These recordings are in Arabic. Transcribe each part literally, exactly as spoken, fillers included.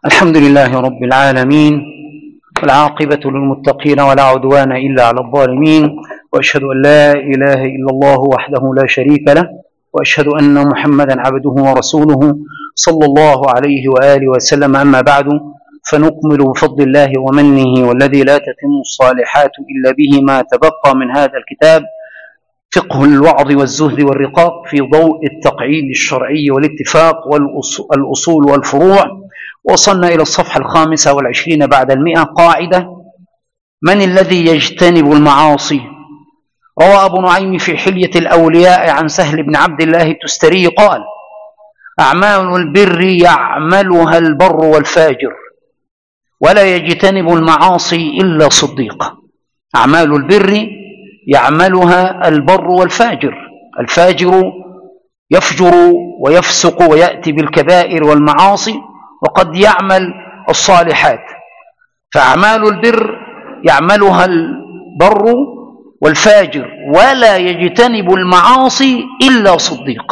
الحمد لله رب العالمين، والعاقبة للمتقين ولا عدوان إلا على الظالمين، وأشهد أن لا إله إلا الله وحده لا شريك له، وأشهد أن محمدا عبده ورسوله صلى الله عليه وآله وسلم. أما بعد، فنكمل بفضل الله ومنه، والذي لا تتم الصالحات إلا به ما تبقى من هذا الكتاب، فقه الوعظ والزهد والرقاق في ضوء التقعيد الشرعي والاتفاق والأصول والفروع. وصلنا إلى الصفحة الخامسة والعشرين بعد المئة. قاعدة: من الذي يجتنب المعاصي؟ روى أبو نعيم في حلية الأولياء عن سهل بن عبد الله التستري قال: أعمال البر يعملها البر والفاجر، ولا يجتنب المعاصي إلا صديق. أعمال البر يعملها البر والفاجر، الفاجر يفجر ويفسق ويأتي بالكبائر والمعاصي، وقد يعمل الصالحات. فأعمال البر يعملها البر والفاجر، ولا يجتنب المعاصي إلا صديق.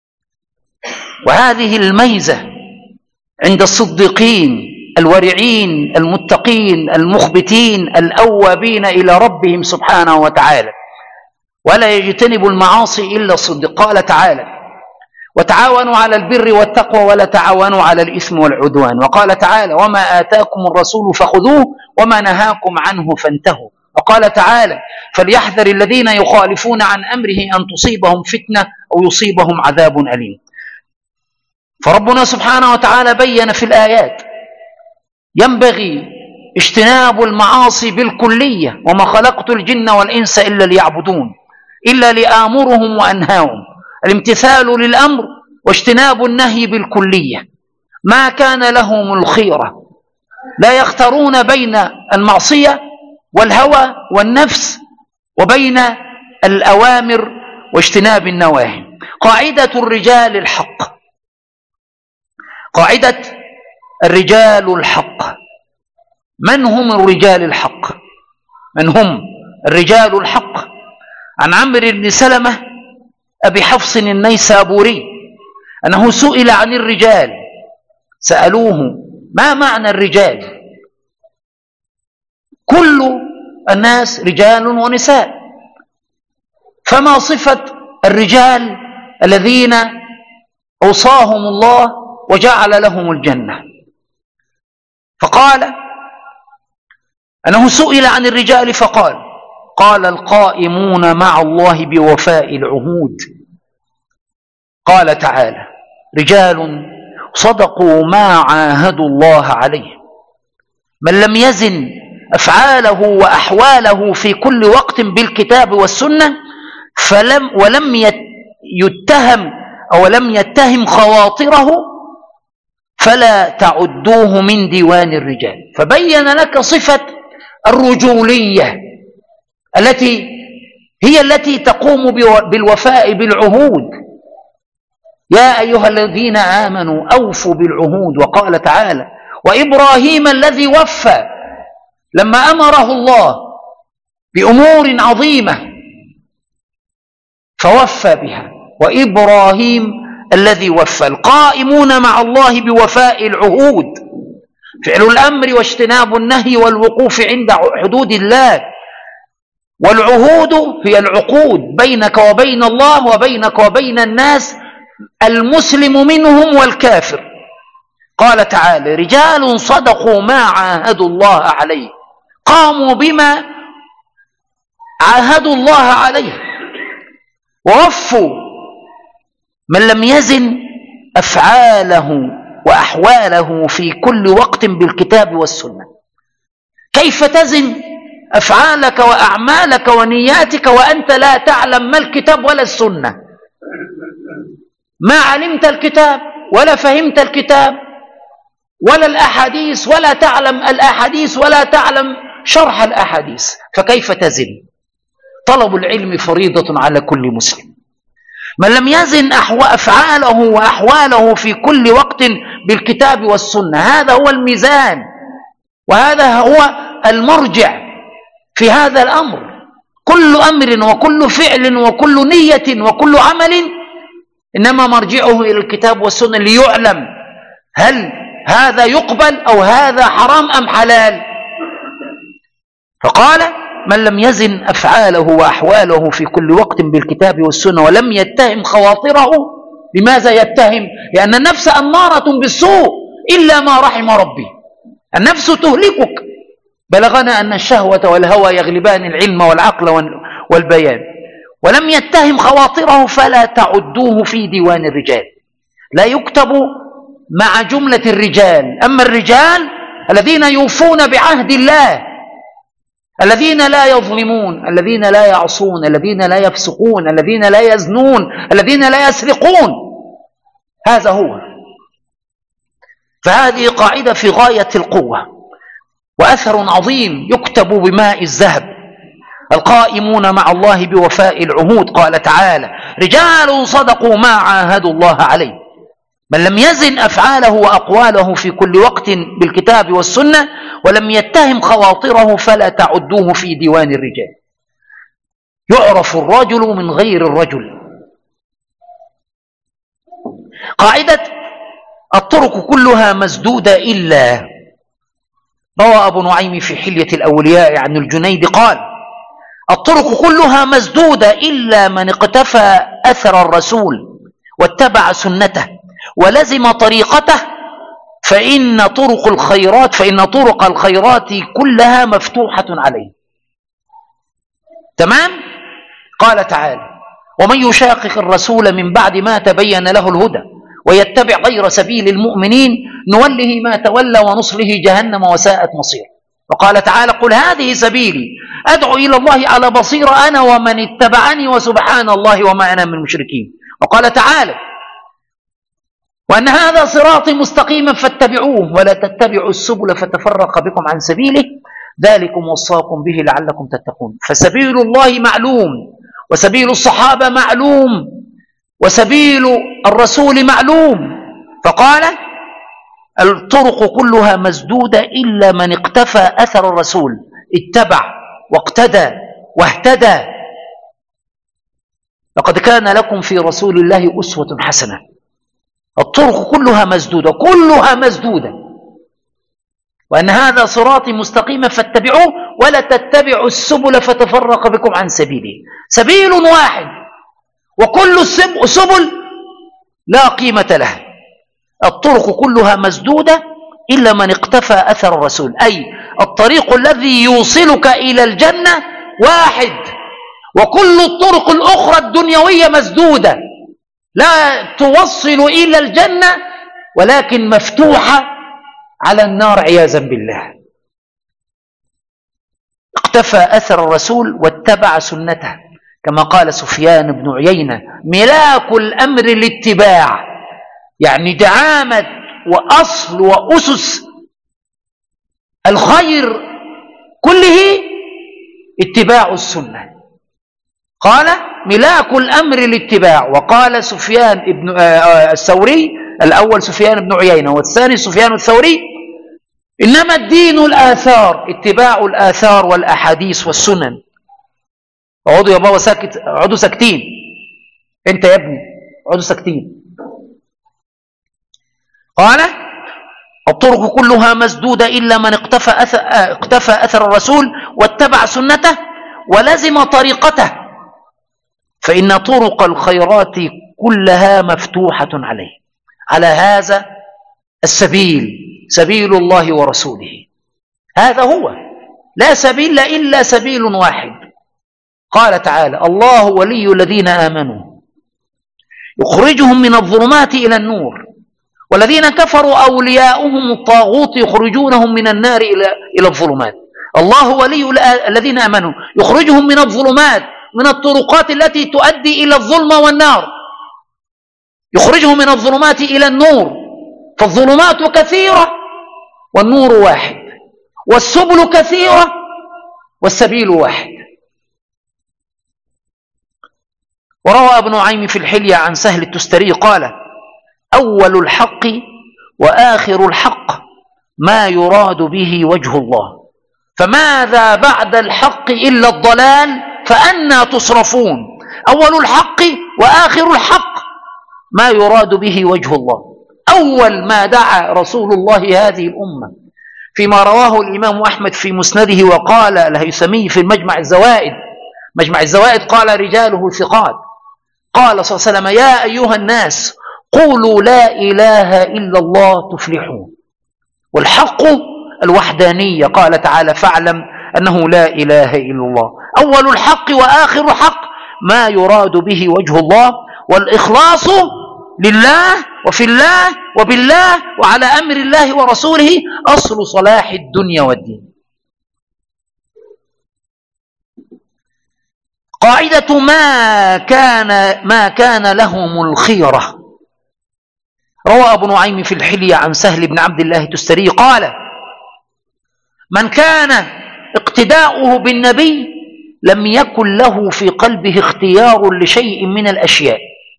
وهذه الميزة عند الصديقين الورعين المتقين المخبتين الأوابين إلى ربهم سبحانه وتعالى. ولا يجتنب المعاصي إلا الصديق. قال تعالى: وتعاونوا على البر والتقوى ولا تعاونوا على الإثم والعدوان. وقال تعالى: وما آتاكم الرسول فخذوه وما نهاكم عنه فانتهوا. وقال تعالى: فليحذر الذين يخالفون عن أمره أن تصيبهم فتنة أو يصيبهم عذاب أليم. فربنا سبحانه وتعالى بين في الآيات ينبغي اجتناب المعاصي بالكلية: وما خلقت الجن والإنس إلا ليعبدون، إلا لآمرهم وأنهاهم. الامتثال للأمر واجتناب النهي بالكلية. ما كان لهم الخيرة، لا يختارون بين المعصية والهوى والنفس وبين الأوامر واجتناب النواهي. قاعدة الرجال الحق، قاعدة الرجال الحق. من هم الرجال الحق؟ من هم الرجال الحق؟ عن عمرو بن سلمة أبي حفص النيسابوري أنه سئل عن الرجال، سألوه: ما معنى الرجال؟ كل الناس رجال ونساء، فما صفة الرجال الذين أوصاهم الله وجعل لهم الجنة؟ فقال أنه سئل عن الرجال فقال: قال: القائمون مع الله بوفاء العهود. قال تعالى: رجال صدقوا ما عاهدوا الله عليه. من لم يزن أفعاله وأحواله في كل وقت بالكتاب والسنة فلم ولم يتهم أو لم يتهم خواطره فلا تعدوه من ديوان الرجال. فبين لك صفة الرجولية التي هي التي تقوم بالوفاء بالعهود. يا أيها الذين آمنوا أوفوا بالعهود. وقال تعالى: وإبراهيم الذي وفى، لما أمره الله بأمور عظيمة فوفى بها. وإبراهيم الذي وفى. القائمون مع الله بوفاء العهود، فعل الأمر واجتناب النهي والوقوف عند حدود الله. والعهود هي العقود بينك وبين الله وبينك وبين الناس، المسلم منهم والكافر. قال تعالى: رجال صدقوا ما عاهدوا الله عليه، قاموا بما عاهدوا الله عليه ووفوا. من لم يزن أفعاله وأحواله في كل وقت بالكتاب والسنة. كيف تزن أفعالك وأعمالك ونياتك وأنت لا تعلم ما الكتاب ولا السنة؟ ما علمت الكتاب ولا فهمت الكتاب ولا الأحاديث، ولا تعلم الأحاديث ولا تعلم شرح الأحاديث، فكيف تزن؟ طلب العلم فريضة على كل مسلم. من لم يزن أفعاله وأحواله في كل وقت بالكتاب والسنة، هذا هو الميزان وهذا هو المرجع في هذا الأمر. كل أمر وكل فعل وكل نية وكل عمل إنما مرجعه إلى الكتاب والسنة، ليعلم هل هذا يقبل أو هذا حرام أم حلال؟ فقال من لم يزن أفعاله وأحواله في كل وقت بالكتاب والسنة ولم يتهم خواطره. لماذا يتهم؟ لأن النفس أمارة بالسوء إلا ما رحم ربي. النفس تهلكك. بلغنا أن الشهوة والهوى يغلبان العلم والعقل والبيان. ولم يتهم خواطره فلا تعدوه في ديوان الرجال. لا يكتب مع جملة الرجال. أما الرجال الذين يوفون بعهد الله، الذين لا يظلمون، الذين لا يعصون، الذين لا يفسقون، الذين لا يزنون، الذين لا يسرقون، هذا هو. فهذه قاعدة في غاية القوة وأثر عظيم يكتب بماء الذهب. القائمون مع الله بوفاء العهود. قال تعالى رجال صدقوا ما عاهدوا الله عليه. من لم يزن أفعاله وأقواله في كل وقت بالكتاب والسنة ولم يتهم خواطره فلا تعدوه في ديوان الرجال. يعرف الرجل من غير الرجل. قاعدة الطرق كلها مسدودة إلا. روى أبو نعيم في حلية الأولياء عن الجنيد قال الطرق كلها مسدودة إلا من اقتفى أثر الرسول واتبع سنته ولزم طريقته فإن طرق الخيرات فإن طرق الخيرات كلها مفتوحة عليه. تمام؟ قال تعالى ومن يشاقق الرسول من بعد ما تبين له الهدى ويتبع غير سبيل المؤمنين نوله ما تولى ونصله جهنم وساءت مصير. وقال تعالى قل هذه سبيلي أدعو إلى الله على بصيرة أنا ومن اتبعني وسبحان الله وما أنا من المشركين. وقال تعالى وأن هذا صراطي مستقيما فاتبعوه ولا تتبعوا السبل فتفرق بكم عن سبيله ذلكم وصاكم به لعلكم تتقون. فسبيل الله معلوم وسبيل الصحابة معلوم وسبيل الرسول معلوم. فقال الطرق كلها مسدودة إلا من اقتفى أثر الرسول اتبع واقتدى واهتدى. لقد كان لكم في رسول الله أسوة حسنة. الطرق كلها مسدودة كلها مسدودة. وأن هذا صراطي مستقيما فاتبعوه ولا تتبعوا السبل فتفرق بكم عن سبيله. سبيل واحد وكل السبل لا قيمة لها. الطرق كلها مسدودة إلا من اقتفى أثر الرسول. أي الطريق الذي يوصلك إلى الجنة واحد وكل الطرق الأخرى الدنيوية مسدودة لا توصل إلى الجنة ولكن مفتوحة على النار عياذا بالله. اقتفى أثر الرسول واتبع سنته كما قال سفيان بن عيينة ملاك الأمر الاتباع. يعني دعامة وأصل وأسس الخير كله اتباع السنة. قال ملاك الأمر الاتباع. وقال سفيان ابن الثوري الأول سفيان بن عيينة والثاني سفيان الثوري إنما الدين الآثار اتباع الآثار والأحاديث والسنن. اقعدوا يا بابا ساكت اقعدوا ساكتين انت يا ابني اقعدوا ساكتين. قال الطرق كلها مسدودة إلا من اقتفى أثر, اقتفى أثر الرسول واتبع سنته ولزم طريقته فإن طرق الخيرات كلها مفتوحة عليه. على هذا السبيل سبيل الله ورسوله. هذا هو لا سبيل إلا سبيل واحد. قال تعالى الله ولي الذين آمنوا يخرجهم من الظلمات إلى النور والذين كفروا أولياؤهم الطاغوت يخرجونهم من النار إلى إلى الظلمات. الله ولي الذين آمنوا يخرجهم من الظلمات من الطرقات التي تؤدي إلى الظلمة والنار يخرجهم من الظلمات إلى النور. فالظلمات كثيرة والنور واحد والسبل كثيرة والسبيل واحد. وروى ابن نعيم في الحلية عن سهل التستري قال أول الحق وآخر الحق ما يراد به وجه الله فماذا بعد الحق إلا الضلال فأنى تصرفون. أول الحق وآخر الحق ما يراد به وجه الله. أول ما دعا رسول الله هذه الأمة فيما رواه الإمام أحمد في مسنده وقال الهيثمي في المجمع الزوائد، مجمع الزوائد قال رجاله ثقات، قال صلى الله عليه وسلم: يا أيها الناس قولوا لا إله إلا الله تفلحون. والحق الوحدانية، قال تعالى: فاعلم أنه لا إله إلا الله. أول الحق وآخر الحق ما يراد به وجه الله، والإخلاص لله وفي الله وبالله وعلى أمر الله ورسوله أصل صلاح الدنيا والدين. قاعدة ما كان ما كان لهم الخيرة. روى أبو نعيم في الحلية عن سهل بن عبد الله التستري قال: من كان اقتداؤه بالنبي لم يكن له في قلبه اختيار لشيء من الأشياء،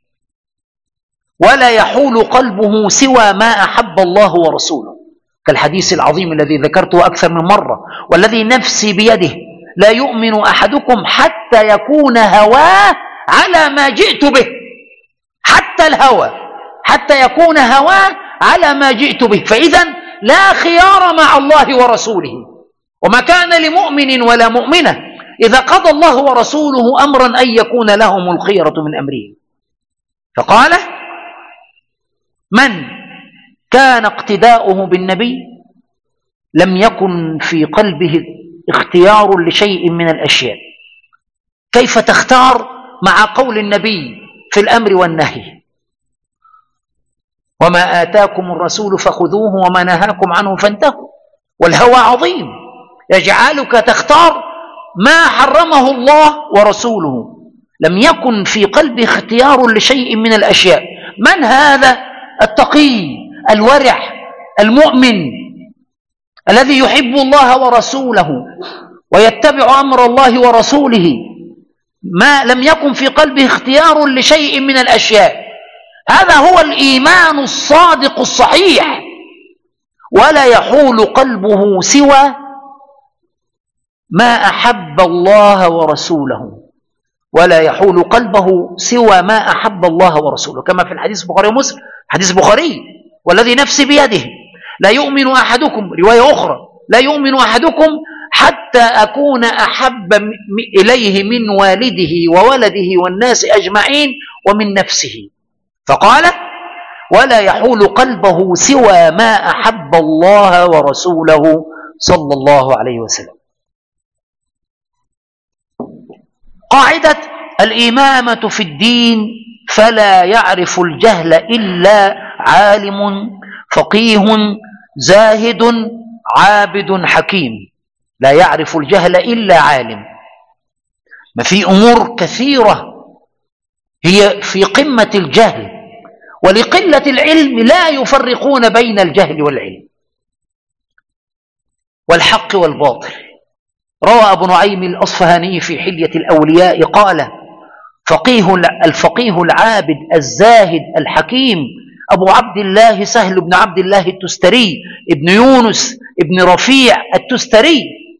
ولا يحول قلبه سوى ما أحب الله ورسوله، كالحديث العظيم الذي ذكرته أكثر من مرة: والذي نفسي بيده لا يؤمن أحدكم حتى يكون هواه على ما جئت به. حتى الهوى، حتى يكون هواه على ما جئت به. فإذا لا خيار مع الله ورسوله، وما كان لمؤمن ولا مؤمنة إذا قضى الله ورسوله أمرا أن يكون لهم الخيرة من أمره. فقال: من كان اقتداؤه بالنبي لم يكن في قلبه اختيار لشيء من الأشياء. كيف تختار مع قول النبي في الأمر والنهي؟ وما آتاكم الرسول فخذوه وما نهاكم عنه فانتهوا. والهوى عظيم يجعلك تختار ما حرمه الله ورسوله. لم يكن في قلبه اختيار لشيء من الأشياء. من هذا التقي الورع المؤمن الذي يحب الله ورسوله ويتبع أمر الله ورسوله، ما لم يكن في قلبه اختيار لشيء من الأشياء؟ هذا هو الإيمان الصادق الصحيح. ولا يحول قلبه سوى ما أحب الله ورسوله، ولا يحول قلبه سوى ما أحب الله ورسوله، كما في الحديث البخاري ومسلم، حديث بخاري: والذي نفسي بيده لا يؤمن أحدكم، رواية أخرى: لا يؤمن أحدكم حتى أكون أحب إليه من والده وولده والناس أجمعين ومن نفسه. فقال: ولا يحول قلبه سوى ما أحب الله ورسوله صلى الله عليه وسلم. قاعدة الإمامة في الدين: فلا يعرف الجهل إلا عالم فقيه زاهد عابد حكيم. لا يعرف الجهل إلا عالم. ما في أمور كثيرة هي في قمة الجهل، ولقلة العلم لا يفرقون بين الجهل والعلم والحق والباطل. روى أبو نعيم الأصفهاني في حلية الأولياء قال: فقيه الفقيه العابد الزاهد الحكيم أبو عبد الله سهل بن عبد الله التستري ابن يونس ابن رفيع التستري.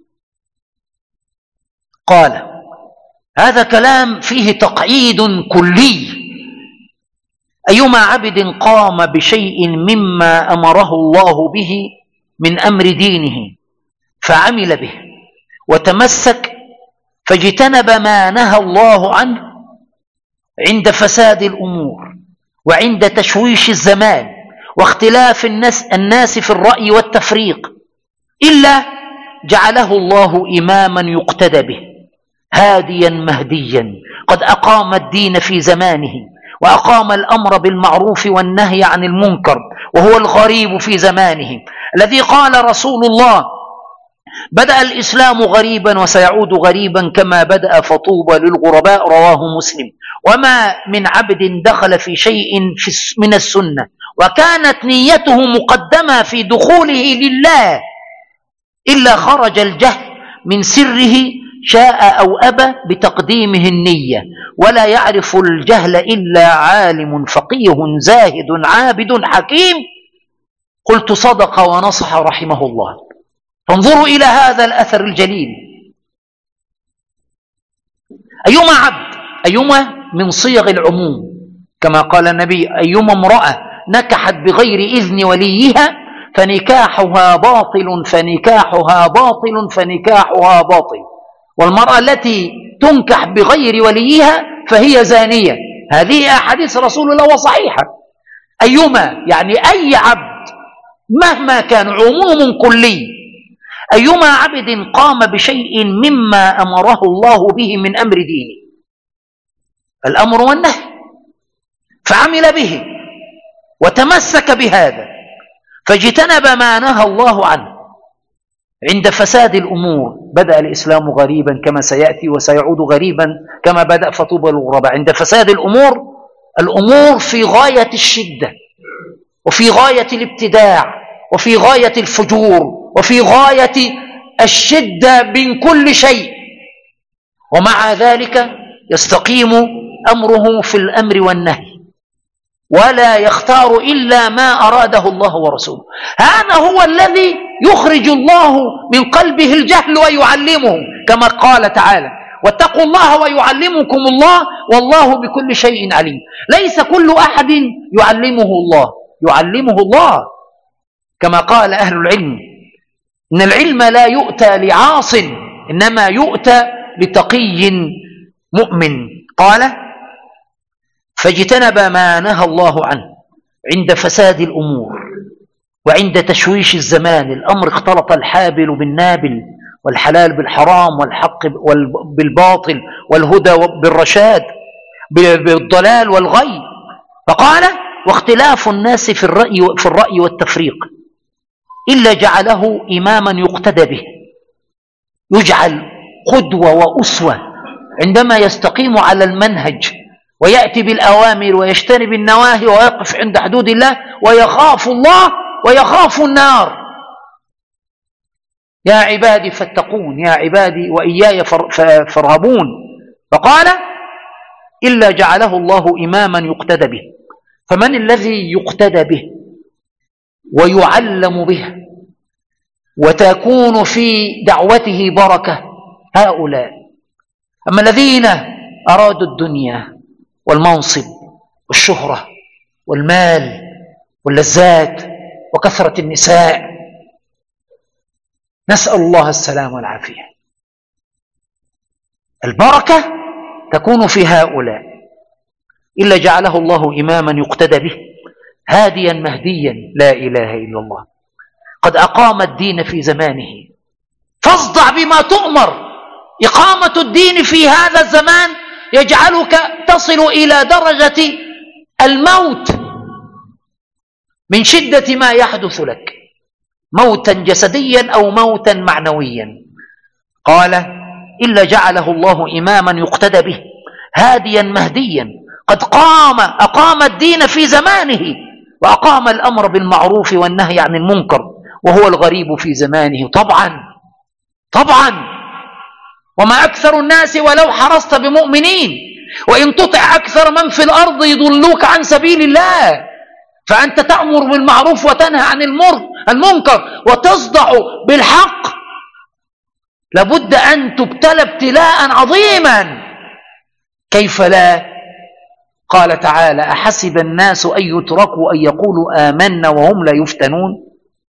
قال: هذا كلام فيه تقعيد كلي: أيما عبد قام بشيء مما أمره الله به من أمر دينه فعمل به وتمسك فاجتنب ما نهى الله عنه عند فساد الأمور وعند تشويش الزمان واختلاف الناس, الناس في الرأي والتفريق، إلا جعله الله إماما يقتدى به، هاديا مهديا، قد أقام الدين في زمانه وأقام الأمر بالمعروف والنهي عن المنكر، وهو الغريب في زمانه الذي قال رسول الله: بدأ الإسلام غريبا وسيعود غريبا كما بدأ فطوبى للغرباء. رواه مسلم. وما من عبد دخل في شيء من السنة وكانت نيته مقدمة في دخوله لله إلا خرج الجهل من سره شاء أو أبى بتقديمه النية. ولا يعرف الجهل إلا عالم فقيه زاهد عابد حكيم. قلت: صدق ونصح رحمه الله. فانظروا إلى هذا الأثر الجليل. أيما عبد، أيما من صيغ العموم، كما قال النبي: أيما امرأة نكحت بغير إذن وليها فنكاحها باطل فنكاحها باطل فنكاحها باطل. والمرأة التي تنكح بغير وليها فهي زانية. هذه أحاديث رسول الله وصحيحة. أيما يعني أي عبد مهما كان، عموم كلي، أيما عبد قام بشيء مما أمره الله به من أمر دينه، الأمر والنهي، فعمل به وتمسك بهذا فاجتنب ما نهى الله عنه عند فساد الأمور. بدأ الإسلام غريبا كما سيأتي وسيعود غريبا كما بدأ، فطوبى للغرباء. عند فساد الأمور، الأمور في غاية الشدة وفي غاية الابتداع وفي غاية الفجور وفي غاية الشدة من كل شيء، ومع ذلك يستقيم أمره في الأمر والنهي ولا يختار إلا ما أراده الله ورسوله. هذا هو الذي يخرج الله من قلبه الجهل ويعلمه، كما قال تعالى: واتقوا الله ويعلمكم الله والله بكل شيء عليم. ليس كل أحد يعلمه الله، يعلمه الله كما قال أهل العلم: إن العلم لا يؤتى لعاص إنما يؤتى لتقي مؤمن. قال: فاجتنب ما نهى الله عنه عند فساد الأمور وعند تشويش الزمان. الأمر اختلط الحابل بالنابل والحلال بالحرام والحق بالباطل والهدى بالرشاد بالضلال والغي. فقال: واختلاف الناس في الرأي, في الرأي والتفريق إلا جعله إماما يقتدى به، يجعل قدوة وأسوة عندما يستقيم على المنهج ويأتي بالأوامر ويجتنب النواهي ويقف عند حدود الله ويخاف الله ويخاف النار. يا عبادي فاتقون، يا عبادي وإياي فارهبون. فقال: إلا جعله الله إماما يقتدى به. فمن الذي يقتدى به ويعلم به وتكون في دعوته بركة؟ هؤلاء. أما الذين أرادوا الدنيا والمنصب والشهرة والمال واللذات وكثرة النساء، نسأل الله السلام والعافية، البركة تكون في هؤلاء. إلا جعله الله إماما يقتدى به هاديا مهديا، لا إله إلا الله، قد أقام الدين في زمانه. فاصدع بما تؤمر. إقامة الدين في هذا الزمان يجعلك تصل إلى درجة الموت من شدة ما يحدث لك، موتا جسديا أو موتا معنويا. قال: إلا جعله الله إماما يقتدى به هاديا مهديا، قد قام أقام الدين في زمانه وأقام الأمر بالمعروف والنهي عن المنكر، وهو الغريب في زمانه. طبعا طبعا وما أكثر الناس ولو حرصت بمؤمنين، وإن تطع أكثر من في الأرض يضلوك عن سبيل الله. فأنت تأمر بالمعروف وتنهى عن المنكر وتصدع بالحق، لابد أن تبتلى ابتلاء عظيما. كيف لا؟ قال تعالى: أحسب الناس أن يتركوا أن يقولوا آمنا وهم لا يفتنون.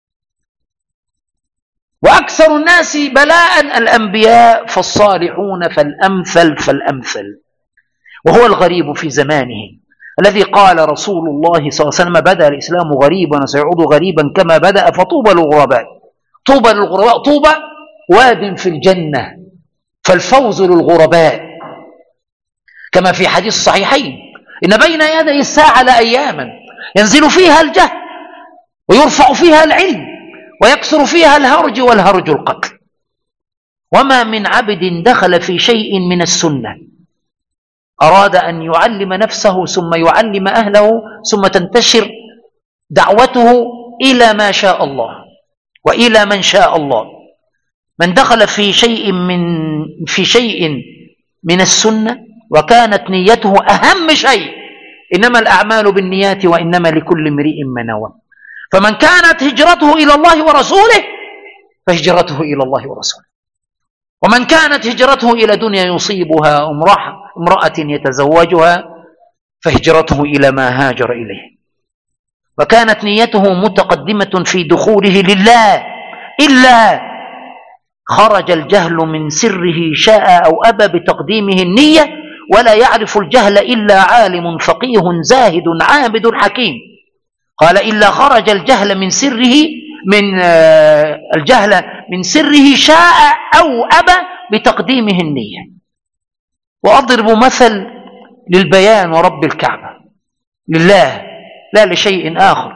وأكثر الناس بلاء الأنبياء فالصالحون فالأمثل فالأمثل، وهو الغريب في زمانه الذي قال رسول الله صلى الله عليه وسلم: بدأ الإسلام غريبا وسيعود غريبا كما بدأ فطوبى للغرباء. طوبى للغرباء، طوبى واد في الجنة، فالفوز للغرباء. كما في حديث الصحيحين: إن بين يدي الساعة لأياما ينزل فيها الجهل ويرفع فيها العلم ويكثر فيها الهرج والهرج القتل. وما من عبد دخل في شيء من السنة أراد أن يعلم نفسه ثم يعلم أهله ثم تنتشر دعوته إلى ما شاء الله وإلى من شاء الله. من دخل في شيء من في شيء من السنة وكانت نيته أهم شيء، إنما الأعمال بالنيات وإنما لكل امرئ ما نوى. فمن كانت هجرته إلى الله ورسوله فهجرته إلى الله ورسوله، ومن كانت هجرته إلى دنيا يصيبها امرأة يتزوجها فهجرته إلى ما هاجر إليه. وكانت نيته متقدمة في دخوله لله، إلا خرج الجهل من سره شاء أو أبى بتقديمه النية، ولا يعرف الجهل إلا عالم فقيه زاهد عابد حكيم. قال إلا خرج الجهل من سره من الجهل من سره شاء أو أبى بتقديمه النية. وأضرب مثل للبيان ورب الكعبة، لله لا لشيء آخر.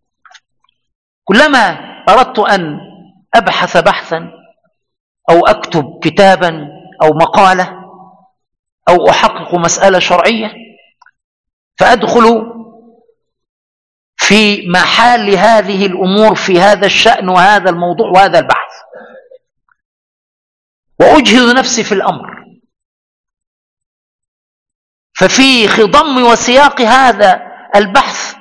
كلما أردت أن أبحث بحثا أو أكتب كتابا أو مقالة أو أحقق مسألة شرعية، فأدخل في محل هذه الأمور في هذا الشأن وهذا الموضوع وهذا البحث، وأجهد نفسي في الأمر. ففي خضم وسياق هذا البحث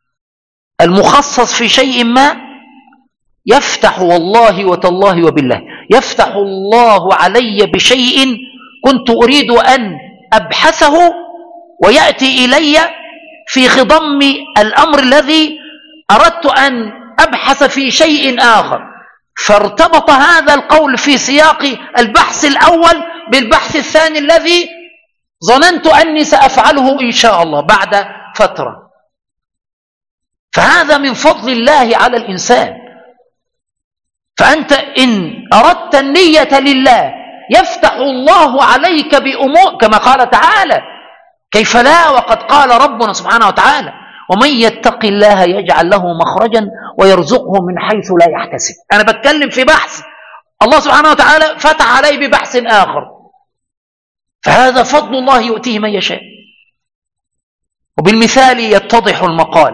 المخصص في شيء ما يفتح والله وتالله وبالله يفتح الله علي بشيء كنت أريد أن أبحثه ويأتي إلي في خضم الأمر الذي أردت أن أبحث في شيء آخر، فارتبط هذا القول في سياق البحث الأول بالبحث الثاني الذي ظننت أني سأفعله إن شاء الله بعد فترة. فهذا من فضل الله على الإنسان. فأنت إن أردت النية لله يفتح الله عليك بأمور كما قال تعالى، كيف لا وقد قال ربنا سبحانه وتعالى ومن يتق الله يجعل له مخرجا ويرزقه من حيث لا يحتسب. أنا بتكلم في بحث الله سبحانه وتعالى فتح علي ببحث آخر، فهذا فضل الله يؤتيه من يشاء. وبالمثال يتضح المقال.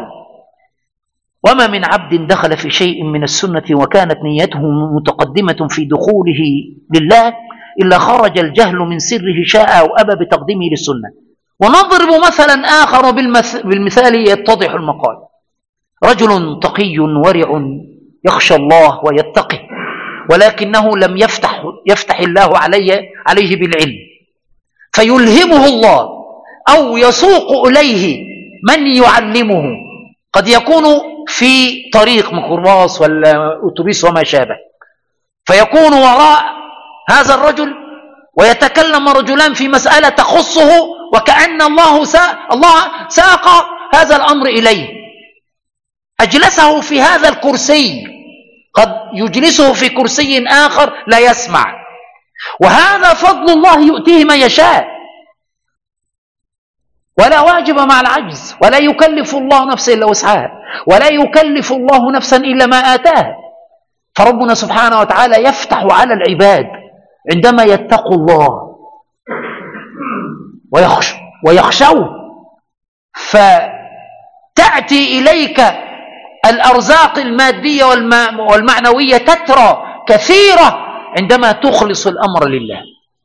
وما من عبد دخل في شيء من السنة وكانت نيته متقدمة في دخوله لله إلا خرج الجهل من سره شاء أو أبى بتقديمه للسنة. ونضرب مثلا آخر بالمثال يتضح المقال. رجل تقي ورع يخشى الله ويتقه، ولكنه لم يفتح, يفتح الله عليه, عليه بالعلم، فيلهمه الله أو يسوق إليه من يعلمه، قد يكون في طريق ميكروباص ولا أتوبيس وما شابه، فيكون وراء هذا الرجل ويتكلم رجلان في مسألة تخصه، وكأن الله الله ساق هذا الأمر إليه، أجلسه في هذا الكرسي، قد يجلسه في كرسي آخر لا يسمع. وهذا فضل الله يؤتيه من يشاء، ولا واجب مع العجز، ولا يكلف الله نفسا إلا وسعها، ولا يكلف الله نفسا إلا ما آتاها. فربنا سبحانه وتعالى يفتح على العباد عندما يتقوا الله ويخش ويخشوه، فتأتي إليك الأرزاق المادية والمعنوية تترى كثيرة عندما تخلص الأمر لله.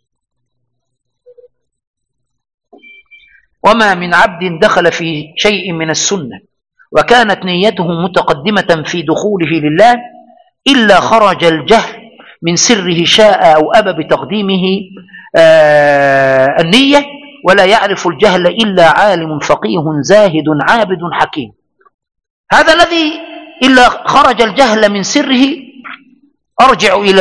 وما من عبد دخل في شيء من السنة وكانت نيته متقدمة في دخوله لله إلا خرج الجهل من سره شاء أو أبى بتقديمه آه النية، ولا يعرف الجهل إلا عالم فقيه زاهد عابد حكيم. هذا الذي إلا خرج الجهل من سره. أرجع إلى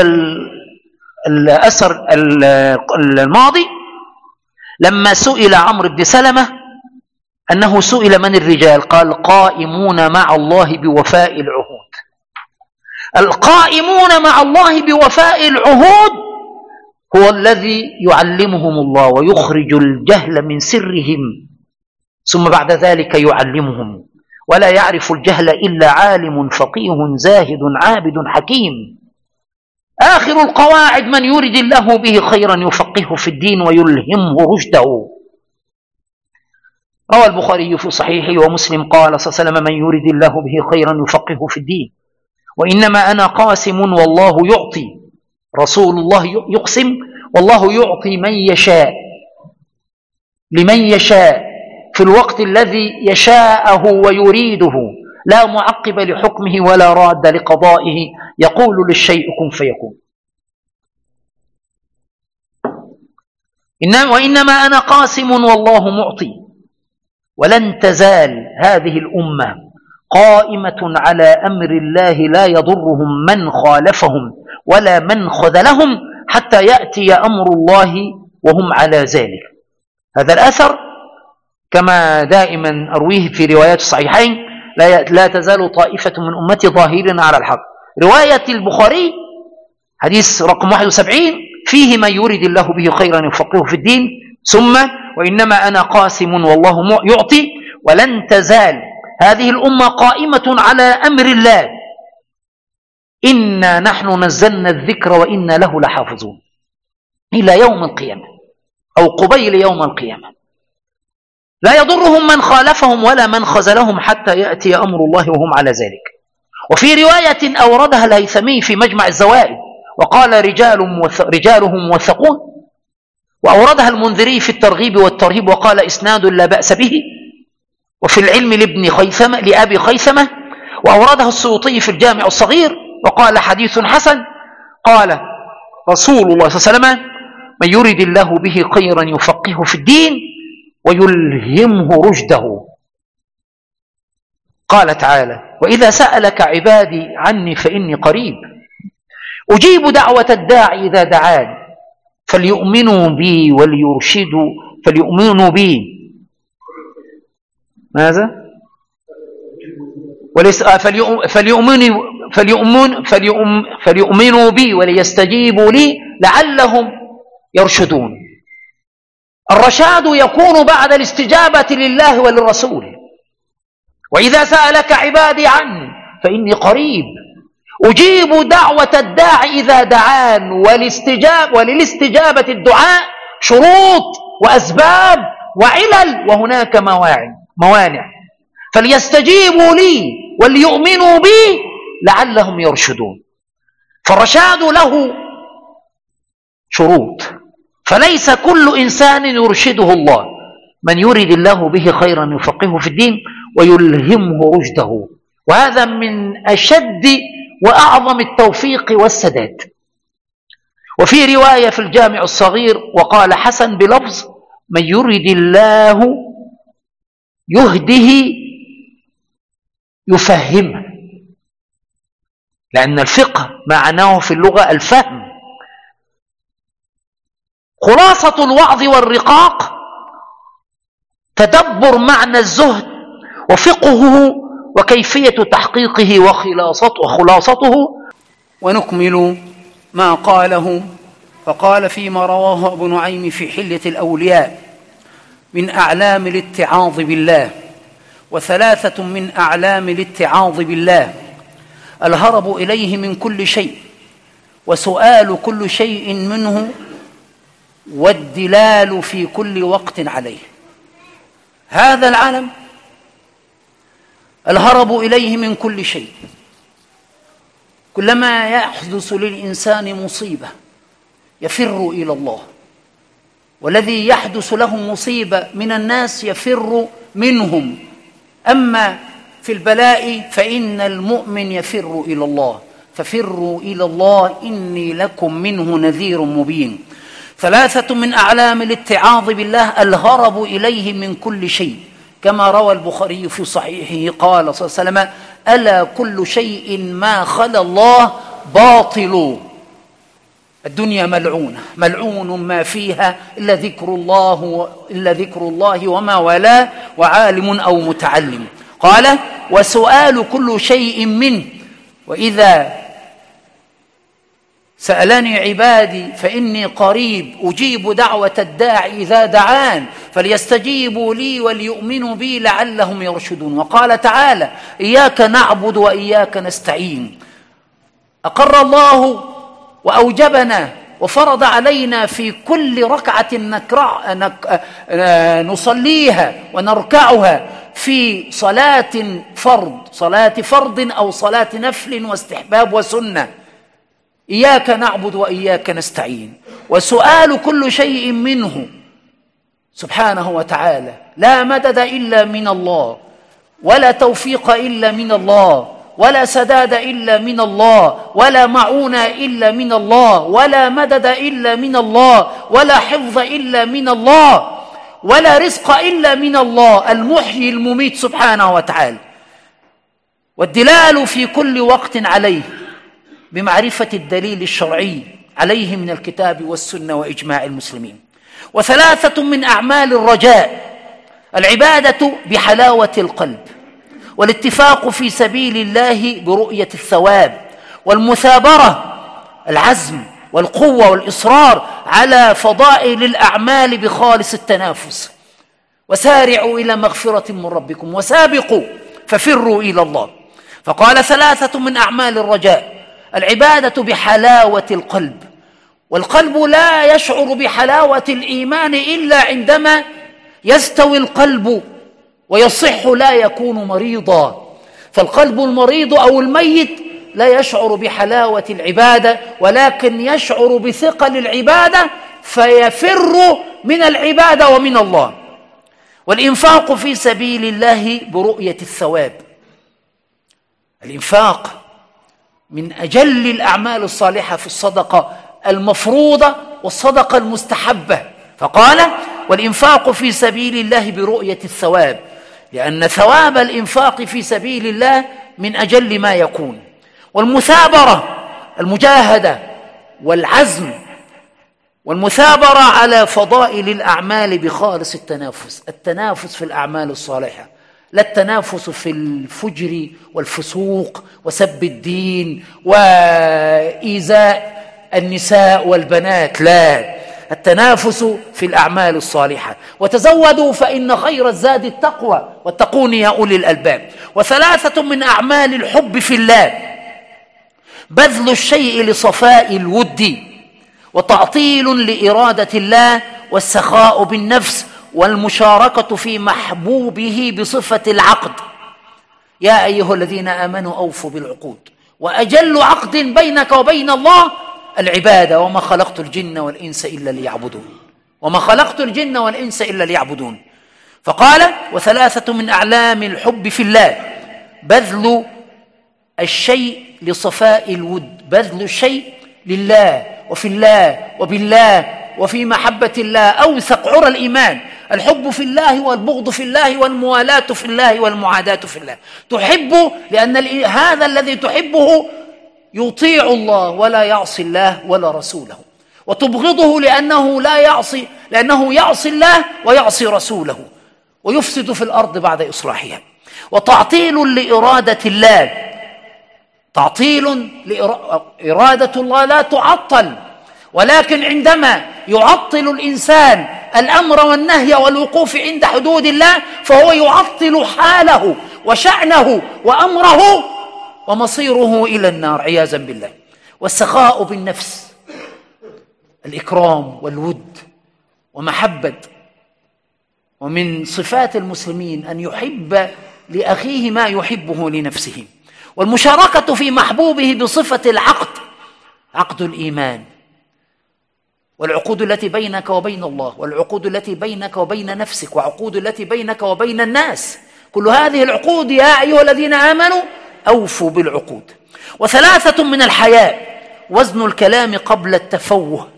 الأثر الماضي لما سئل عمرو بن سلمة أنه سئل من الرجال، قال قائمون مع الله بوفاء العهود. القائمون مع الله بوفاء العهود هو الذي يعلمهم الله ويخرج الجهل من سرهم، ثم بعد ذلك يعلمهم. ولا يعرف الجهل إلا عالم فقيه زاهد عابد حكيم. آخر القواعد من يرد الله به خيرا يفقهه في الدين ويلهمه رشده. روى البخاري في صحيحه ومسلم قال صلى الله عليه وسلم من يرد الله به خيرا يفقهه في الدين. وإنما أنا قاسم والله يعطي. رسول الله يقسم والله يعطي من يشاء لمن يشاء في الوقت الذي يشاءه ويريده، لا معقب لحكمه ولا راد لقضائه، يقول للشيء كن فيكون. إنما وإنما أنا قاسم والله معطي. ولن تزال هذه الأمة قائمة على أمر الله لا يضرهم من خالفهم ولا من خذلهم حتى يأتي أمر الله وهم على ذلك. هذا الأثر كما دائما أرويه في روايات الصحيحين: لا تزال طائفة من أمتي ظاهرين على الحق. رواية البخاري حديث رقم واحد وسبعين: فيه من يريد الله به خيرا يفقهه في الدين، ثم وإنما أنا قاسم والله يعطي، ولن تزال هذه الأمة قائمة على أمر الله، إنا نحن نزلنا الذكر وإنا له لحافظون، إلى يوم القيامة أو قبيل يوم القيامة. لا يضرهم من خالفهم ولا من خذلهم حتى يأتي أمر الله وهم على ذلك. وفي رواية أوردها الهيثمي في مجمع الزوائد وقال: رجال رجالهم موثقون، وأوردها المنذري في الترغيب والترهيب وقال: إسناد لا بأس به. وفي العلم لابن خيثمة لأبي خيثمة، وأوردها السيوطي في الجامع الصغير وقال: حديث حسن. قال رسول الله صلى الله عليه وسلم: من يريد الله به خيرا يفقهه في الدين ويلهمه رشده. قال تعالى: وإذا سألك عبادي عني فإني قريب أجيب دعوة الداعي إذا دعان فليؤمنوا بي وليرشدوا فليؤمنوا بي ماذا؟ فليؤمنوا فليؤمن فليؤمن فليؤمنوا بي وليستجيبوا لي لعلهم يرشدون. الرشاد يكون بعد الاستجابة لله وللرسول. وإذا سألك عبادي عني فإني قريب أجيب دعوة الداعي إذا دعان. والاستجاب وللاستجابة الدعاء شروط وأسباب وعلل، وهناك موانع، فليستجيبوا لي وليؤمنوا بي لعلهم يرشدون. فالرشاد له شروط، فليس كل إنسان يرشده الله. من يريد الله به خيرا يفقهه في الدين ويلهمه رشده، وهذا من أشد وأعظم التوفيق والسداد. وفي رواية في الجامع الصغير وقال حسن بلفظ: من يريد الله يهده يفهمه، لأن الفقه معناه في اللغة الفهم. خلاصة الوعظ والرقاق تدبر معنى الزهد وفقهه وكيفية تحقيقه وخلاصته. ونكمل ما قاله، فقال فيما رواه ابو نعيم في حلية الأولياء: من أعلام الاتعاظ بالله، وثلاثة من أعلام الاتعاظ بالله: الهرب إليه من كل شيء، وسؤال كل شيء منه، والدلال في كل وقت عليه. هذا العالم الهرب إليه من كل شيء. كلما يحدث للإنسان مصيبة يفر إلى الله، والذي يحدث له مصيبة من الناس يفر منهم. أما في البلاء فإن المؤمن يفر إلى الله، ففروا إلى الله إني لكم منه نذير مبين. ثلاثة من أعلام الاتعاظ بالله: الهرب إليه من كل شيء، كما روى البخاري في صحيحه قال صلى الله عليه وسلم: ألا كل شيء ما خلا الله باطل. الدنيا ملعونة، ملعون ما فيها إلا ذكر الله إلا ذكر الله وما والاه وعالم أو متعلم. قال: وسؤال كل شيء منه، وإذا سألني عبادي فإني قريب أجيب دعوة الداعي إذا دعان فليستجيبوا لي وليؤمنوا بي لعلهم يرشدون. وقال تعالى: إياك نعبد وإياك نستعين. أقر الله وأوجبنا وفرض علينا في كل ركعة نكرع نك نصليها ونركعها في صلاة فرض، صلاة فرض أو صلاة نفل واستحباب وسنة: إياك نعبد وإياك نستعين. وسؤال كل شيء منه سبحانه وتعالى. لا مدد إلا من الله، ولا توفيق إلا من الله، ولا سداد إلا من الله، ولا معونة إلا من الله، ولا مدد إلا من الله، ولا حفظ إلا من الله، ولا رزق إلا من الله المحيي المميت سبحانه وتعالى. والدلال في كل وقت عليه بمعرفة الدليل الشرعي عليه من الكتاب والسنة وإجماع المسلمين. وثلاثة من أعمال الرجاء العبادة بحلاوة القلب، والاتفاق في سبيل الله برؤية الثواب، والمثابرة العزم والقوة والإصرار على فضائل الأعمال بخالص التنافس. وسارعوا إلى مغفرة من ربكم وسابقوا ففروا إلى الله. فقال ثلاثة من أعمال الرجاء العبادة بحلاوة القلب، والقلب لا يشعر بحلاوة الإيمان إلا عندما يستوي القلب ويصح، لا يكون مريضا. فالقلب المريض أو الميت لا يشعر بحلاوة العبادة، ولكن يشعر بثقل العبادة فيفر من العبادة ومن الله. والإنفاق في سبيل الله برؤية الثواب، الإنفاق من أجل الأعمال الصالحة في الصدقة المفروضة والصدقة المستحبة. فقال والإنفاق في سبيل الله برؤية الثواب، لأن ثواب الإنفاق في سبيل الله من أجل ما يكون. والمثابرة المجاهدة والعزم، والمثابرة على فضائل الأعمال بخالص التنافس، التنافس في الأعمال الصالحة، لا التنافس في الفجر والفسوق وسب الدين وإيذاء النساء والبنات، لا، التنافس في الأعمال الصالحة. وتزودوا فإن خير الزاد التقوى واتقون يا أولي الألباب. وثلاثة من أعمال الحب في الله بذل الشيء لصفاء الود، وتعطيل لإرادة الله، والسخاء بالنفس، والمشاركة في محبوبه بصفة العقد. يا أيها الذين آمنوا أوفوا بالعقود. وأجل عقد بينك وبين الله العبادة، وما خلقت الجن والإنس إلا ليعبدون، وما خلقت الجن والإنس إلا ليعبدون. فقال وثلاثة من أعلام الحب في الله بذل الشيء لصفاء الود، بذل الشيء لله وفي الله وبالله وفي محبة الله، أوثق عرى الإيمان. الحب في الله والبغض في الله والموالاة في الله والمعاداة في الله. تحب لأن هذا الذي تحبه يطيع الله ولا يعصي الله ولا رسوله، وتبغضه لأنه لا يعصي لأنه يعصي الله ويعصي رسوله ويفسد في الأرض بعد إصلاحها. وتعطيل لإرادة الله، تعطيل لإرادة الله لا تعطل، ولكن عندما يعطل الإنسان الأمر والنهي والوقوف عند حدود الله فهو يعطل حاله وشأنه وأمره ومصيره إلى النار عياذا بالله. والسخاء بالنفس الإكرام والود ومحبة. ومن صفات المسلمين أن يحب لأخيه ما يحبه لنفسه. والمشاركة في محبوبه بصفة العقد، عقد الإيمان، والعقود التي بينك وبين الله، والعقود التي بينك وبين نفسك، وعقود التي بينك وبين الناس. كل هذه العقود يا أيها الذين آمنوا أوفوا بالعقود. وثلاثة من الحياء وزن الكلام قبل التفوه،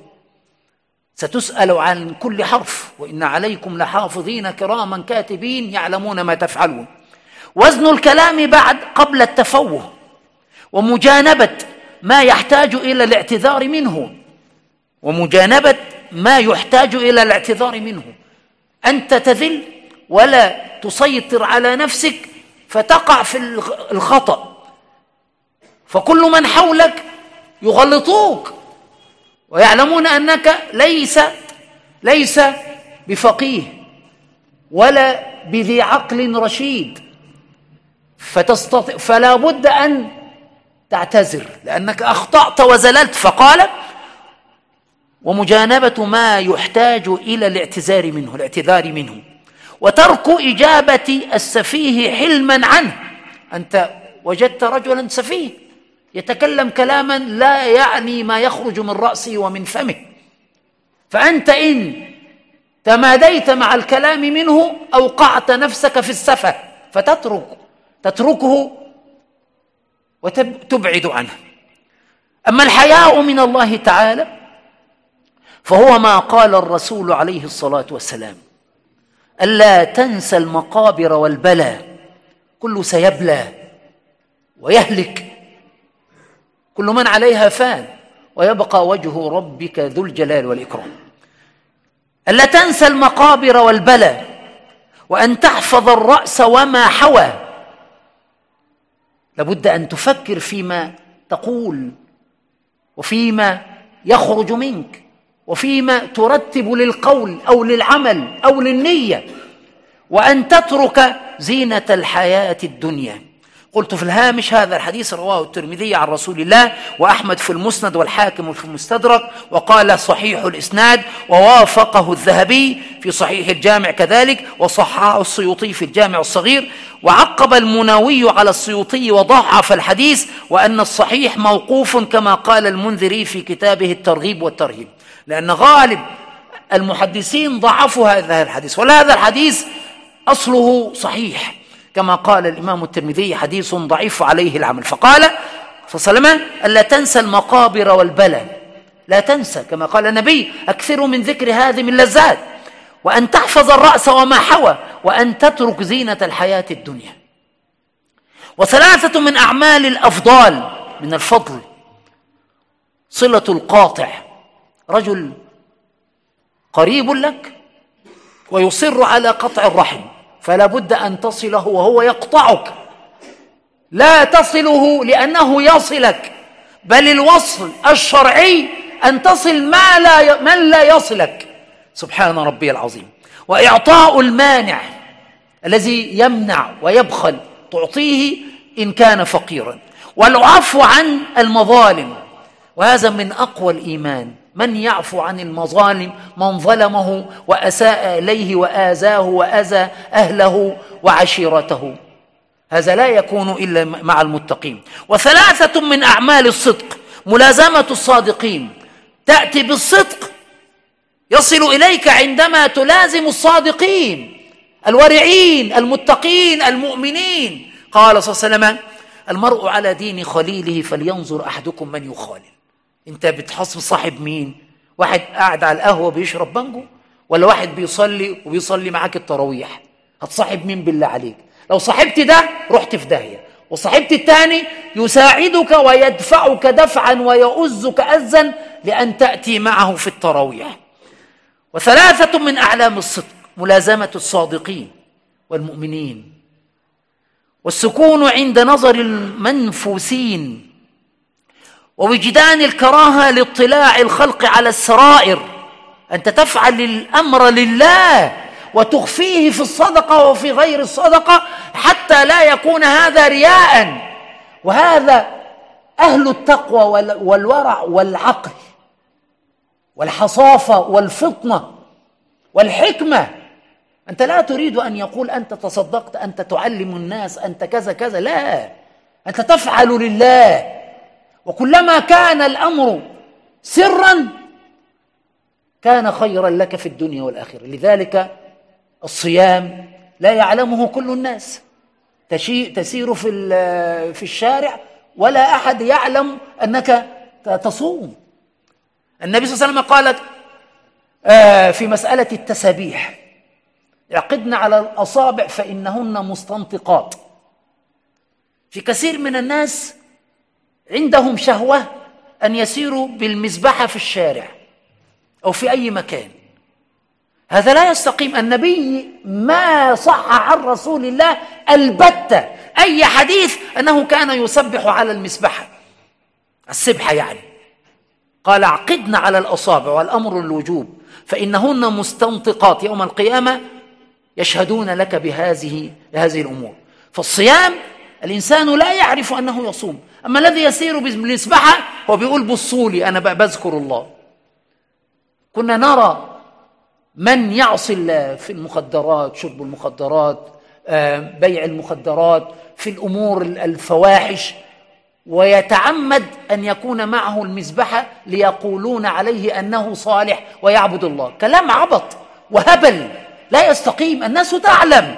ستسأل عن كل حرف، وإن عليكم لحافظين كراما كاتبين يعلمون ما تفعلون. وزن الكلام بعد قبل التفوه، ومجانبة ما يحتاج إلى الاعتذار منه، ومجانبة ما يحتاج إلى الاعتذار منه. أنت تذل ولا تسيطر على نفسك فتقع في الخطأ، فكل من حولك يغلطوك ويعلمون أنك ليس ليس بفقيه ولا بذي عقل رشيد، فتستطيع فلا بد أن تعتذر لأنك أخطأت وزللت. فقال ومجانبة ما يحتاج إلى الاعتذار منه الاعتذار منه وترك إجابة السفيه حلما عنه. أنت وجدت رجلا سفيه يتكلم كلاما لا يعني ما يخرج من رأسه ومن فمه، فأنت إن تماديت مع الكلام منه أوقعت نفسك في السفه، فتترك تتركه وتبعد عنه. أما الحياء من الله تعالى فهو ما قال الرسول عليه الصلاة والسلام: ألا تنسى المقابر والبلى، كل سيبلى ويهلك، كل من عليها فان ويبقى وجه ربك ذو الجلال والإكرام. ألا تنسى المقابر والبلى، وأن تحفظ الرأس وما حوى. لابد أن تفكر فيما تقول وفيما يخرج منك وفيما ترتب للقول أو للعمل أو للنية، وأن تترك زينة الحياة الدنيا. قلت في الهامش هذا الحديث رواه الترمذي عن رسول الله، وأحمد في المسند، والحاكم في المستدرك، وقال صحيح الإسناد، ووافقه الذهبي في صحيح الجامع كذلك، وصححه السيوطي في الجامع الصغير، وعقب المناوي على السيوطي وضعف الحديث، وأن الصحيح موقوف كما قال المنذري في كتابه الترغيب والترهيب، لأن غالب المحدثين ضعفوا هذا الحديث، ولا هذا الحديث أصله صحيح كما قال الإمام الترمذي حديث ضعيف عليه العمل. فقال صلى الله عليه وسلم: ألا تنسى المقابر والبلى، لا تنسى كما قال النبي: أكثروا من ذكر هذه من لذات، وأن تحفظ الرأس وما حوى، وأن تترك زينة الحياة الدنيا. وثلاثة من أعمال الأفضال من الفضل: صلة القاطع، رجل قريب لك ويصر على قطع الرحم، فلا بد أن تصله وهو يقطعك، لا تصله لأنه يصلك، بل الوصل الشرعي أن تصل ما لا من لا يصلك. سبحان ربي العظيم. وإعطاء المانع الذي يمنع ويبخل، تعطيه إن كان فقيرا. والعفو عن المظالم، وهذا من أقوى الإيمان، من يعفو عن المظالم، من ظلمه وأساء إليه وآذاه وأذى أهله وعشيرته، هذا لا يكون إلا مع المتقين. وثلاثة من أعمال الصدق: ملازمة الصادقين، تأتي بالصدق يصل إليك عندما تلازم الصادقين الورعين المتقين المؤمنين. قال صلى الله عليه وسلم: المرء على دين خليله فلينظر أحدكم من يخالل. انت بتحصل صاحب مين؟ واحد قاعد على القهوة بيشرب بانجو، ولا واحد بيصلي وبيصلي معاك التراويح؟ هتصاحب مين بالله عليك؟ لو صاحبت ده رحت في داهية، وصاحبت الثاني يساعدك ويدفعك دفعا ويؤزك أزا لأن تأتي معه في التراويح. وثلاثة من أعلام الصدق: ملازمة الصادقين والمؤمنين، والسكون عند نظر المنفوسين، ووجدان الكراهة لاطلاع الخلق على السرائر، أنت تفعل الأمر لله وتخفيه في الصدقة وفي غير الصدقة حتى لا يكون هذا رياء. وهذا أهل التقوى والورع والعقل والحصافة والفطنة والحكمة. أنت لا تريد أن يقول أنت تصدقت، أنت تعلم الناس، أنت كذا كذا، لا، أنت تفعل لله. وكلما كان الأمر سرا كان خيرا لك في الدنيا والآخرة. لذلك الصيام لا يعلمه كل الناس، تسير في في الشارع ولا أحد يعلم أنك تصوم. النبي صلى الله عليه وسلم قال في مسألة التسابيح: اعقدن على الأصابع فإنهن مستنطقات. في كثير من الناس عندهم شهوة أن يسيروا بالمذبحة في الشارع أو في أي مكان، هذا لا يستقيم. النبي ما صح عن رسول الله البتة أي حديث أنه كان يسبح على المذبحة، السبحة يعني. قال: اعقدن على الأصابع، والأمر الوجوب، فإنهن مستنطقات يوم القيامة يشهدون لك بهذه هذه الأمور. فالصيام الإنسان لا يعرف أنه يصوم، أما الذي يسير بالمذبحة هو بيقول بصوا لي أنا بذكر الله. كنا نرى من يعصي الله في المخدرات، شرب المخدرات، بيع المخدرات، في الأمور الفواحش، ويتعمد أن يكون معه المذبحة ليقولون عليه أنه صالح ويعبد الله. كلام عبط وهبل لا يستقيم، الناس تعلم.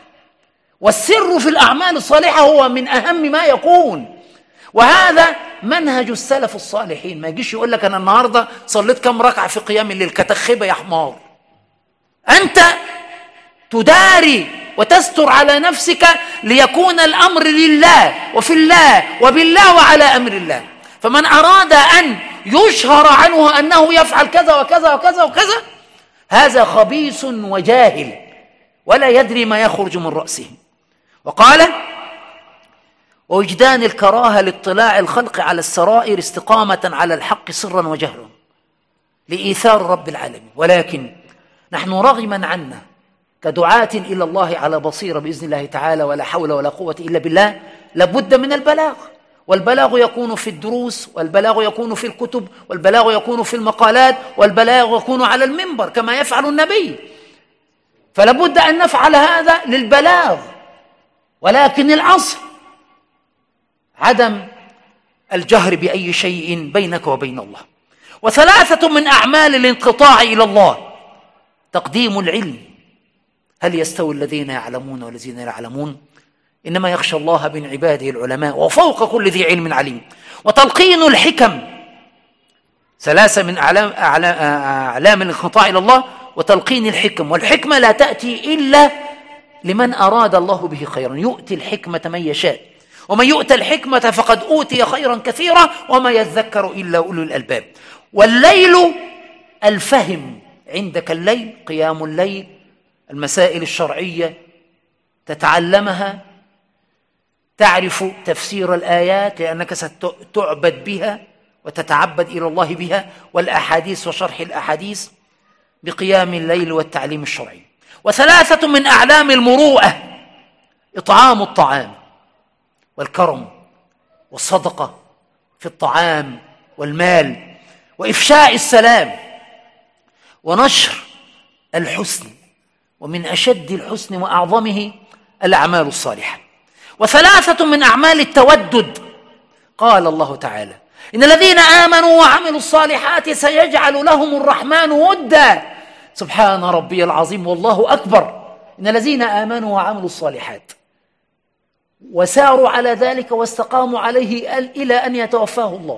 والسر في الأعمال الصالحة هو من أهم ما يكون، وهذا منهج السلف الصالحين. ما يجيش يقول لك أنا النهاردة صليت كم ركعة في قيام الليل، كتخبة يا حمار. أنت تداري وتستر على نفسك ليكون الأمر لله وفي الله وبالله وعلى أمر الله. فمن أراد أن يشهر عنه أنه يفعل كذا وكذا وكذا وكذا هذا خبيث وجاهل ولا يدري ما يخرج من رأسه. وقال: ووجدان الكراهة لاطلاع الخلق على السرائر استقامة على الحق سرا وجهرا لإيثار رب العالمين. ولكن نحن رغما عنا كدعاة إلى الله على بصيرة بإذن الله تعالى ولا حول ولا قوة إلا بالله لابد من البلاغ، والبلاغ يكون في الدروس، والبلاغ يكون في الكتب، والبلاغ يكون في المقالات، والبلاغ يكون على المنبر كما يفعل النبي. فلابد أن نفعل هذا للبلاغ، ولكن الأصل عدم الجهر بأي شيء بينك وبين الله. وثلاثة من أعمال الانقطاع إلى الله: تقديم العلم. هل يستوي الذين يعلمون والذين لا يعلمون؟ إنما يخشى الله من عباده العلماء وفوق كل ذي علم عليم. وتلقين الحكم. ثلاثة من أعلام, أعلام الانقطاع إلى الله: وتلقين الحكم. والحكمة لا تأتي إلا لمن أراد الله به خيرا، يؤتي الحكمة من يشاء، ومن يؤتى الحكمة فقد أوتي خيرا كثيرا وما يذكر إلا أولو الألباب. والليل الفهم. عندك الليل قيام الليل، المسائل الشرعية تتعلمها، تعرف تفسير الآيات لأنك ستعبد بها وتتعبد إلى الله بها، والأحاديث وشرح الأحاديث بقيام الليل والتعليم الشرعي. وثلاثة من أعلام المروءة: إطعام الطعام والكرم والصدقة في الطعام والمال، وإفشاء السلام، ونشر الحسن، ومن أشد الحسن وأعظمه الأعمال الصالحة. وثلاثة من أعمال التودد: قال الله تعالى: إن الذين آمنوا وعملوا الصالحات سيجعل لهم الرحمن ودا. سبحان ربي العظيم والله أكبر. إن الذين آمنوا وعملوا الصالحات وساروا على ذلك واستقاموا عليه إلى أن يتوفاه الله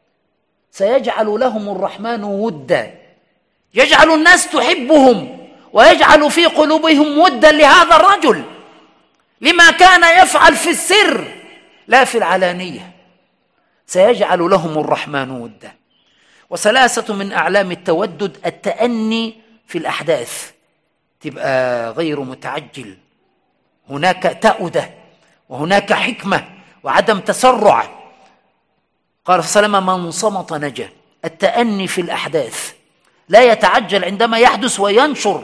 سيجعل لهم الرحمن ودا، يجعل الناس تحبهم ويجعل في قلوبهم ودا لهذا الرجل لما كان يفعل في السر لا في العلانية. سيجعل لهم الرحمن ودا. وثلاثة من أعلام التودد: التأني في الأحداث، تبقى غير متعجل، هناك تأودة وهناك حكمة وعدم تسرع. قال صلى الله عليه وسلم: من صمت نجا. التأني في الأحداث، لا يتعجل عندما يحدث وينشر.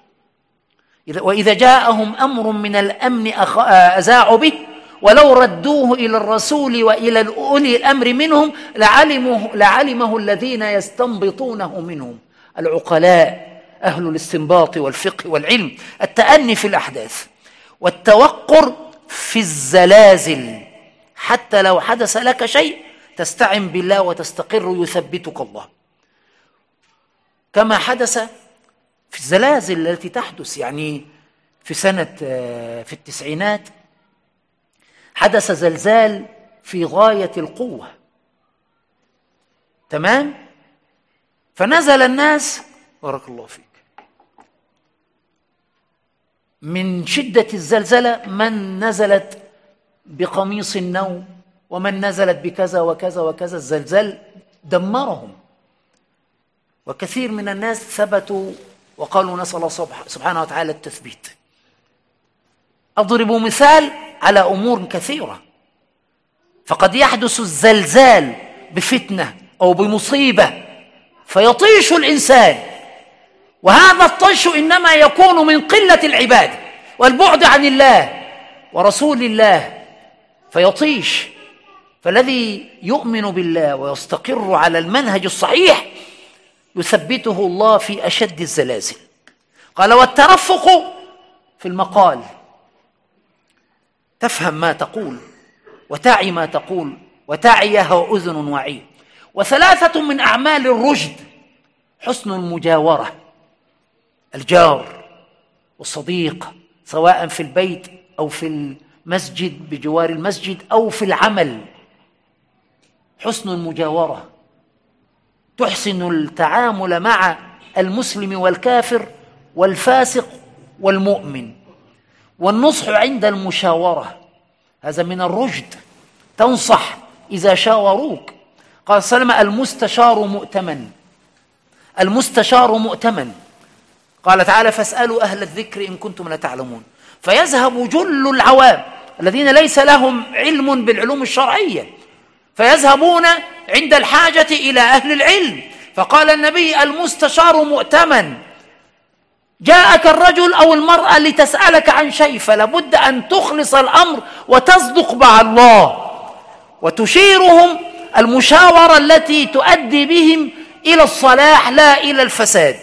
وإذا جاءهم أمر من الأمن أذاعوا به ولو ردوه إلى الرسول وإلى أولي الأمر منهم لعلمه, لعلمه الذين يستنبطونه منهم، العقلاء أهل الاستنباط والفقه والعلم. التأني في الأحداث. والتوقر في الزلازل، حتى لو حدث لك شيء تستعن بالله وتستقر يثبتك الله، كما حدث في الزلازل التي تحدث. يعني في سنة في التسعينات حدث زلزال في غاية القوة، تمام؟ فنزل الناس، بارك الله فيك، من شدة الزلزلة من نزلت بقميص النوم ومن نزلت بكذا وكذا وكذا. الزلزال دمرهم، وكثير من الناس ثبتوا وقالوا نسأل الله سبحانه وتعالى التثبيت. أضرب مثال على أمور كثيرة. فقد يحدث الزلزال بفتنة أو بمصيبة فيطيش الإنسان، وهذا الطيش إنما يكون من قلة العبادة والبعد عن الله ورسول الله فيطيش. فالذي يؤمن بالله ويستقر على المنهج الصحيح يثبته الله في أشد الزلازل. قال: والترفق في المقال، تفهم ما تقول وتعي ما تقول وتعيها أذن واعي. وثلاثة من أعمال الرشد: حسن المجاورة، الجار والصديق، سواء في البيت أو في المسجد بجوار المسجد أو في العمل. حسن المجاورة، تحسن التعامل مع المسلم والكافر والفاسق والمؤمن. والنصح عند المشاورة، هذا من الرشد، تنصح إذا شاوروك. قال صلى الله عليه وسلم: المستشار مؤتمن، المستشار مؤتمن. قال تعالى: فاسألوا أهل الذكر إن كنتم لا تعلمون. فيذهب جل العوام الذين ليس لهم علم بالعلوم الشرعية، فيذهبون عند الحاجة إلى أهل العلم. فقال النبي: المستشار مؤتمن. جاءك الرجل أو المرأة لتسألك عن شيء، فلا بد أن تخلص الأمر وتصدق مع الله، وتشيرهم المشاورة التي تؤدي بهم إلى الصلاح لا إلى الفساد.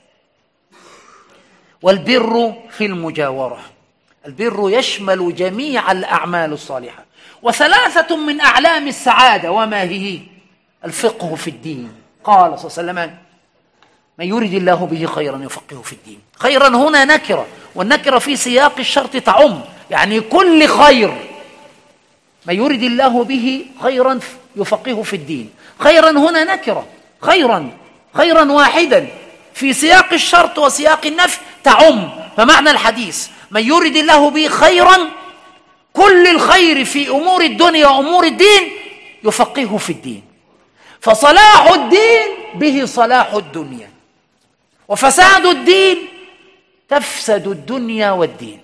والبر في المجاورة، البر يشمل جميع الأعمال الصالحة. وثلاثة من أعلام السعادة، وما هي؟ الفقه في الدين. قال صلى الله عليه وسلم: من يريد الله به خيرا يفقهه في الدين. خيرا هنا نكرة، والنكرة في سياق الشرط تعم، يعني كل خير. من يريد الله به خيرا يفقهه في الدين. خيرا هنا نكرة، خيرا خيرا واحدا في سياق الشرط وسياق النفي تعم. فمعنى الحديث: من يريد الله به خيرا، كل الخير في أمور الدنيا وأمور الدين يفقهه في الدين. فصلاح الدين به صلاح الدنيا، وفساد الدين تفسد الدنيا والدين.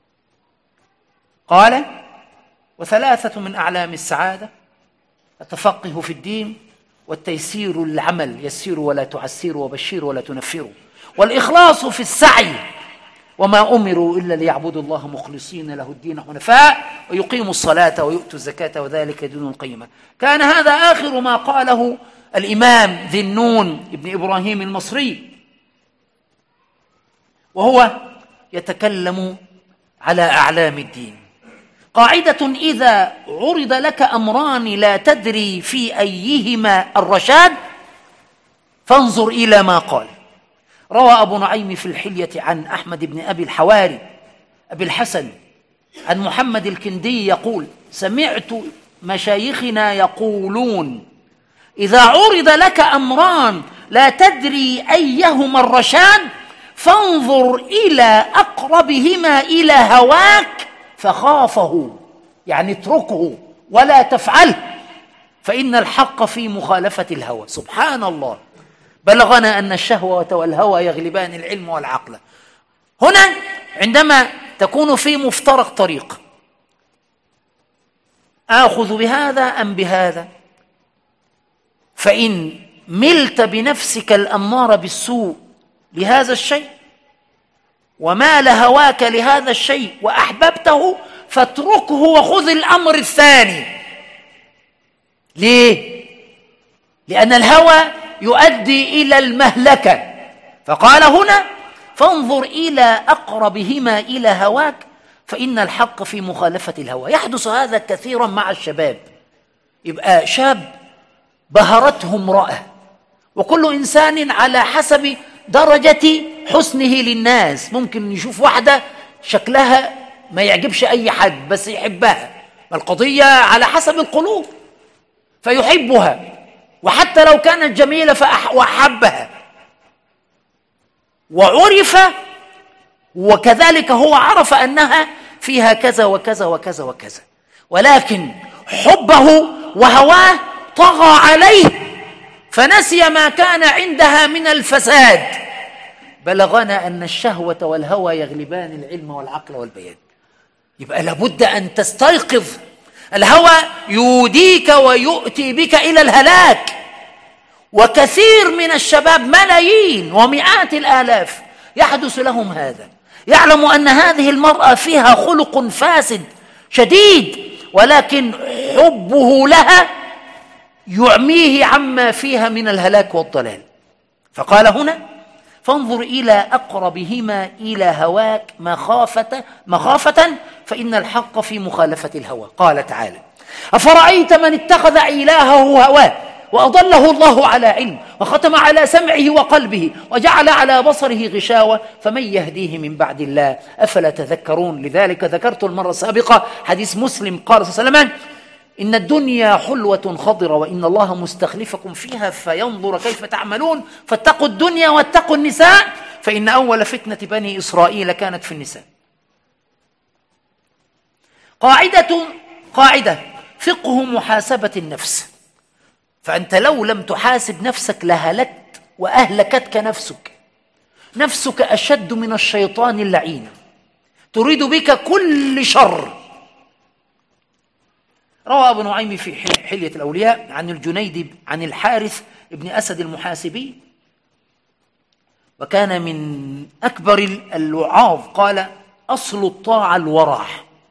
قال: وثلاثة من أعلام السعادة: التفقه في الدين، والتيسير للعمل، يسيروا ولا تعسروا وبشروا ولا تنفروا، والإخلاص في السعي، وما أمروا إلا ليعبدوا الله مخلصين له الدين حنفاء ويقيموا الصلاة ويؤتوا الزكاة وذلك دين القيمة. كان هذا آخر ما قاله الإمام ذي النون ابن إبراهيم المصري، وهو يتكلم على أعلام الدين. قاعدة: إذا عرض لك أمران لا تدري في أيهما الرشاد فانظر إلى ما قال. روى أبو نعيم في الحلية عن أحمد بن أبي الحواري أبي الحسن عن محمد الكندي يقول: سمعت مشايخنا يقولون: إذا عرض لك أمران لا تدري أيهما الرشاد فانظر إلى أقربهما إلى هواك فخافه، يعني اتركه ولا تفعله، فإن الحق في مخالفة الهوى. سبحان الله، بلغنا أن الشهوة والهوى يغلبان العلم والعقل. هنا عندما تكون في مفترق طريق، آخذ بهذا أم بهذا، فإن ملت بنفسك الأمارة بالسوء لهذا الشيء ومال هواك لهذا الشيء وأحببته فاتركه وخذ الأمر الثاني. ليه؟ لأن الهوى يؤدي إلى المهلكة. فقال هنا: فانظر إلى أقربهما إلى هواك فإن الحق في مخالفة الهوى. يحدث هذا كثيرا مع الشباب، يبقى شاب بهرته امرأة، وكل إنسان على حسب درجة حسنه للناس. ممكن يشوف واحدة شكلها ما يعجبش أي حد بس يحبها، القضية على حسب القلوب، فيحبها، وحتى لو كانت جميلة فأحبها وعرف، وكذلك هو عرف أنها فيها كذا وكذا وكذا وكذا، ولكن حبه وهواه طغى عليه فنسي ما كان عندها من الفساد. بلغنا أن الشهوة والهوى يغلبان العلم والعقل والبيان. يبقى لابد أن تستيقظ. الهوى يوديك ويؤتي بك إلى الهلاك، وكثير من الشباب ملايين ومئات الآلاف يحدث لهم هذا. يعلم أن هذه المرأة فيها خلق فاسد شديد، ولكن حبه لها يعميه عما فيها من الهلاك والضلال. فقال هنا: فانظر إلى أقربهما إلى هواك مخافة مخافة فإن الحق في مخالفة الهوى. قال تعالى: أفرأيت من اتخذ إلهه هواه وأضله الله على علم وختم على سمعه وقلبه وجعل على بصره غشاوة فمن يهديه من بعد الله أفلا تذكرون. لذلك ذكرت المرة السابقة حديث مسلم قال صلى الله عليه وسلم: إن الدنيا حلوة خضرة وإن الله مستخلفكم فيها فينظر كيف تعملون فاتقوا الدنيا واتقوا النساء فإن أول فتنة بني إسرائيل كانت في النساء. قاعدة قاعدة فقه محاسبة النفس. فأنت لو لم تحاسب نفسك لهلكت وأهلكتك نفسك. نفسك أشد من الشيطان اللعين، تريد بك كل شر. روى أبو نعيم في حلية الأولياء عن الجنيد عن الحارث ابن أسد المحاسبي، وكان من أكبر الوعاظ، قال: أصل الطاعة الورع،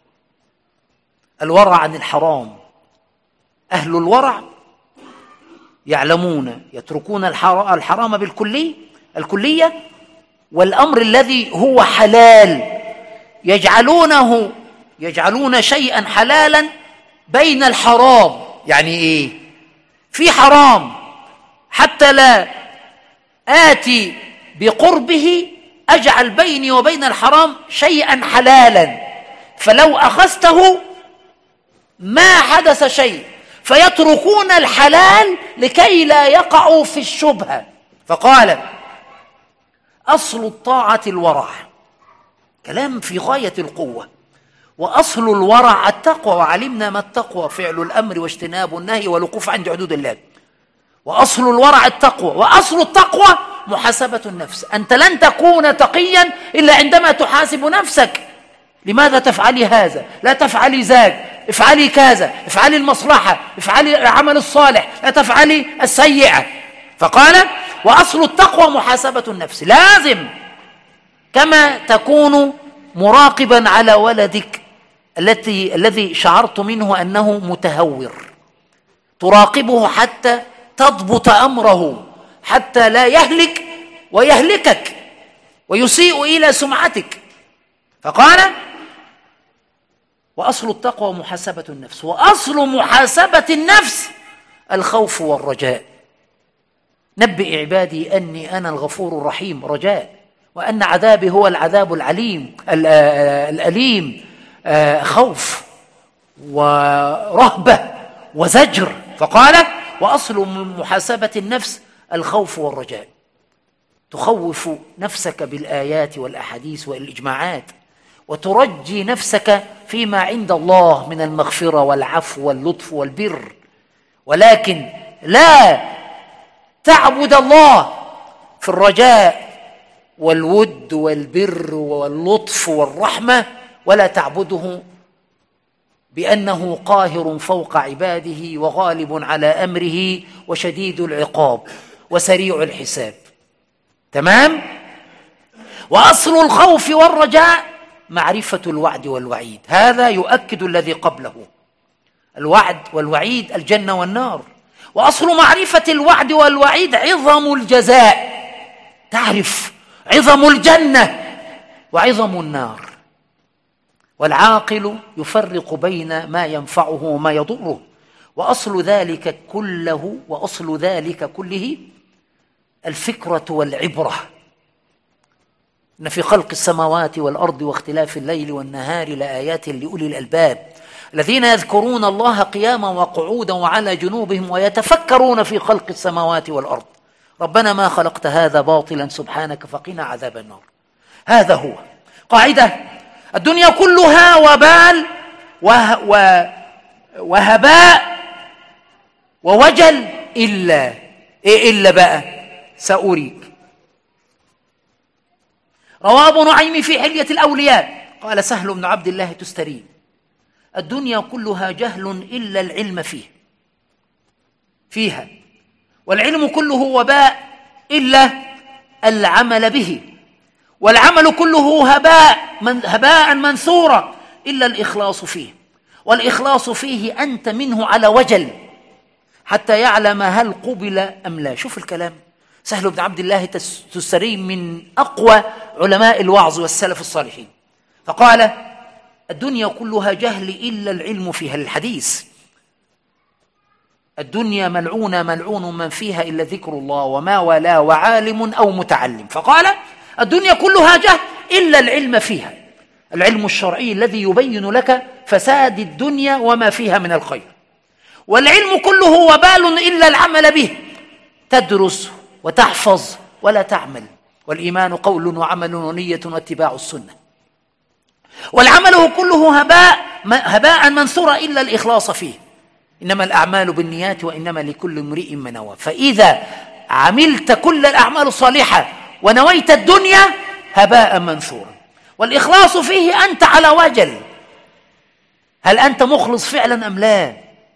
الورع عن الحرام. أهل الورع يعلمون يتركون الحرام بالكلي الكلية، والأمر الذي هو حلال يجعلونه يجعلون شيئا حلالا بين الحرام. يعني إيه؟ في حرام حتى لا آتي بقربه أجعل بيني وبين الحرام شيئا حلالا، فلو أخذته ما حدث شيء، فيتركون الحلال لكي لا يقعوا في الشبهة. فقال: أصل الطاعة الورع، كلام في غاية القوة. وأصل الورع التقوى، وعلمنا ما التقوى: فعل الأمر واجتناب النهي والوقوف عند حدود الله. وأصل الورع التقوى، وأصل التقوى محاسبة النفس. أنت لن تكون تقيا إلا عندما تحاسب نفسك. لماذا تفعلي هذا؟ لا تفعلي ذاك، افعلي كذا، افعلي المصلحة، افعلي العمل الصالح، لا تفعلي السيئة. فقال: وأصل التقوى محاسبة النفس. لازم كما تكون مراقبا على ولدك التي الذي شعرت منه أنه متهور، تراقبه حتى تضبط أمره، حتى لا يهلك ويهلكك ويسيء إلى سمعتك. فقال: وأصل التقوى محاسبة النفس. وأصل محاسبة النفس الخوف والرجاء. نبئ عبادي أني أنا الغفور الرحيم، رجاء، وأن عذابي هو العذاب العليم الأليم، خوف ورهبة وزجر. فقال: وأصل محاسبة النفس الخوف والرجاء. تخوف نفسك بالآيات والأحاديث والإجماعات، وترجي نفسك فيما عند الله من المغفرة والعفو واللطف والبر، ولكن لا تعبد الله في الرجاء والود والبر واللطف والرحمة، ولا تعبده بأنه قاهر فوق عباده وغالب على أمره وشديد العقاب وسريع الحساب. تمام؟ وأصل الخوف والرجاء معرفة الوعد والوعيد. هذا يؤكد الذي قبله، الوعد والوعيد، الجنة والنار. وأصل معرفة الوعد والوعيد عظم الجزاء، تعرف عظم الجنة وعظم النار. والعاقل يفرق بين ما ينفعه وما يضره. وأصل ذلك كله وأصل ذلك كله الفكرة والعبرة. إن في خلق السماوات والأرض واختلاف الليل والنهار لآيات لأولي الألباب الذين يذكرون الله قياما وقعودا وعلى جنوبهم ويتفكرون في خلق السماوات والأرض ربنا ما خلقت هذا باطلا سبحانك فقنا عذاب النار. هذا هو قاعدة. الدنيا كلها وبال وه وهباء ووجل إلا إيه إلا بقى سأريك. رواه أبو نعيم في حلية الأولياء قال سهل بن عبد الله تستري: الدنيا كلها جهل إلا العلم فيه فيها، والعلم كله وباء إلا العمل به، والعمل كله هباء من هباء منثورا إلا الإخلاص فيه، والإخلاص فيه أنت منه على وجل حتى يعلم هل قبل أم لا. شوف الكلام. سهل بن عبد الله تستري من أقوى علماء الوعظ والسلف الصالحين، فقال: الدنيا كلها جهل إلا العلم فيها. الحديث: الدنيا ملعونة ملعون من فيها إلا ذكر الله وما والاه وعالم أو متعلم. فقال: الدنيا كلها جهل إلا العلم فيها، العلم الشرعي الذي يبين لك فساد الدنيا وما فيها من الخير، والعلم كله وبال إلا العمل به، تدرس وتحفظ ولا تعمل، والإيمان قول وعمل ونية واتباع السنة، والعمل كله هباء هباء منثورا إلا الإخلاص فيه. إنما الأعمال بالنيات وإنما لكل امرئ ما نوى. فإذا عملت كل الأعمال الصالحة ونويت الدنيا هباء منثورا. والإخلاص فيه أنت على وجل، هل أنت مخلص فعلا أم لا،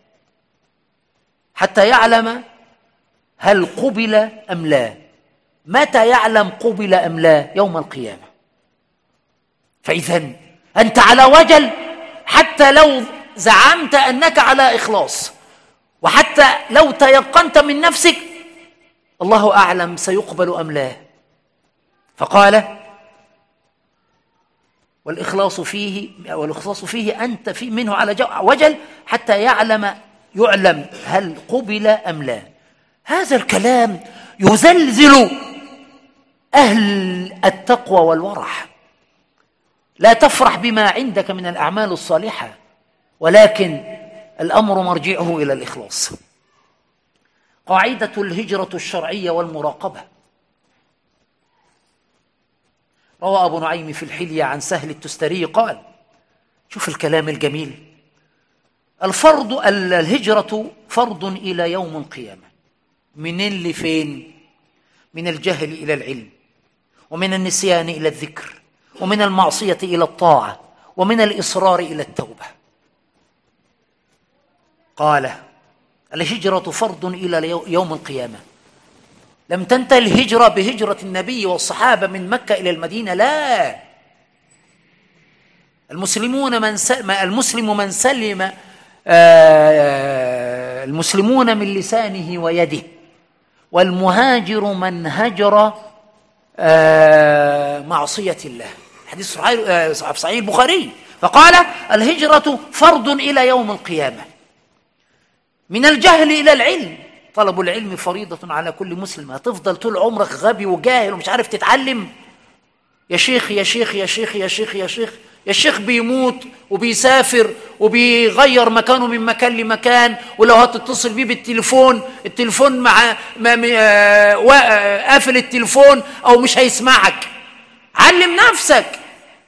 حتى يعلم هل قبل أم لا. متى يعلم قبل أم لا؟ يوم القيامة. فإذا أنت على وجل، حتى لو زعمت أنك على إخلاص، وحتى لو تيقنت من نفسك الله أعلم سيقبل أم لا. فقال والإخلاص فيه والإخلاص فيه أنت في منه على وجل حتى يعلم يعلم هل قبل أم لا. هذا الكلام يزلزل أهل التقوى والورع. لا تفرح بما عندك من الأعمال الصالحة، ولكن الأمر مرجعه إلى الإخلاص. قاعدة الهجرة الشرعية والمراقبة. روى أبو نعيم في الحلية عن سهل التستري قال، شوف الكلام الجميل، الفرض الهجرة فرض إلى يوم القيامة. من لفين؟ من الجهل إلى العلم، ومن النسيان إلى الذكر، ومن المعصية إلى الطاعة، ومن الإصرار إلى التوبة. قال الهجرة فرض إلى يوم القيامة. لم تنتهي الهجرة بهجرة النبي والصحابة من مكة إلى المدينة، لا. المسلمون من سلم المسلم من سلم آه المسلمون من لسانه ويده، والمهاجر من هجر آه معصية الله. حديث صحيح البخاري. فقال الهجرة فرض إلى يوم القيامة. من الجهل إلى العلم. طلب العلم فريضة على كل مسلم. هتفضل طول عمرك غبي وجاهل ومش عارف تتعلم؟ يا شيخ يا شيخ يا شيخ يا شيخ يا شيخ يا شيخ بيموت وبيسافر وبيغير مكانه من مكان لمكان، ولو هتتصل بيه بالتليفون التليفون مع قافل التليفون أو مش هيسمعك. علم نفسك.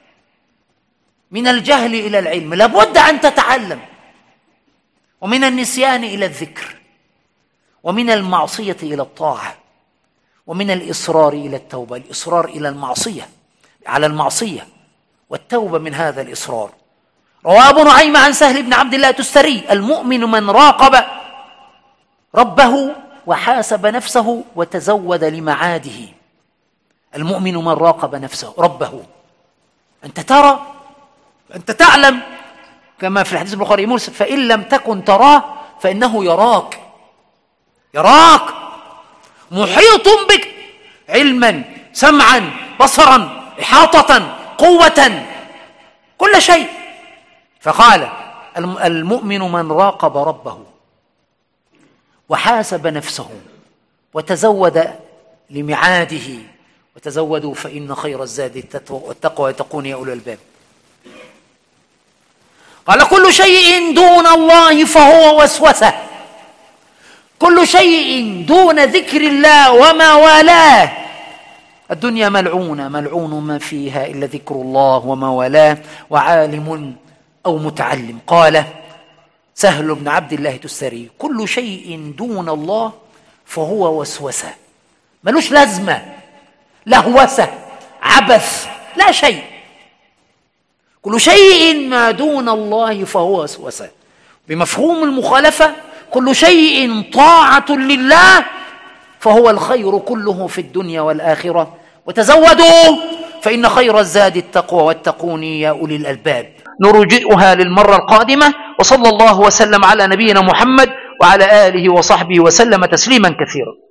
من الجهل إلى العلم لابد أن تتعلم، ومن النسيان إلى الذكر، ومن المعصية إلى الطاعة، ومن الإصرار إلى التوبة. الإصرار إلى المعصية على المعصية والتوبة من هذا الإصرار. روى أبو نعيم عن سهل بن عبد الله التستري، المؤمن من راقب ربه وحاسب نفسه وتزود لمعاده. المؤمن من راقب نفسه ربه. أنت ترى، أنت تعلم، كما في الحديث البخاري مرسل، فإن لم تكن تراه فإنه يراك. يراك محيط بك علما سمعا بصرا إحاطة قوة كل شيء. فقال المؤمن من راقب ربه وحاسب نفسه وتزود لمعاده. وتزودوا فإن خير الزاد التقوى واتقون يا أولي الألباب. قال كل شيء دون الله فهو وسوسة. كل شيء دون ذكر الله وما والاه. الدنيا ملعونة، ملعون ما فيها إلا ذكر الله وما والاه وعالم أو متعلم. قال سهل بن عبد الله التستري كل شيء دون الله فهو وسوسة، ملوش لازمة، لهوسة، عبث، لا شيء. كل شيء ما دون الله فهو وسوسة. بمفهوم المخالفة كل شيء طاعة لله فهو الخير كله في الدنيا والآخرة. وتزودوا فإن خير الزاد التقوى واتقون يا أولي الألباب. نرجئها للمرة القادمة. وصلى الله وسلم على نبينا محمد وعلى آله وصحبه وسلم تسليما كثيرا.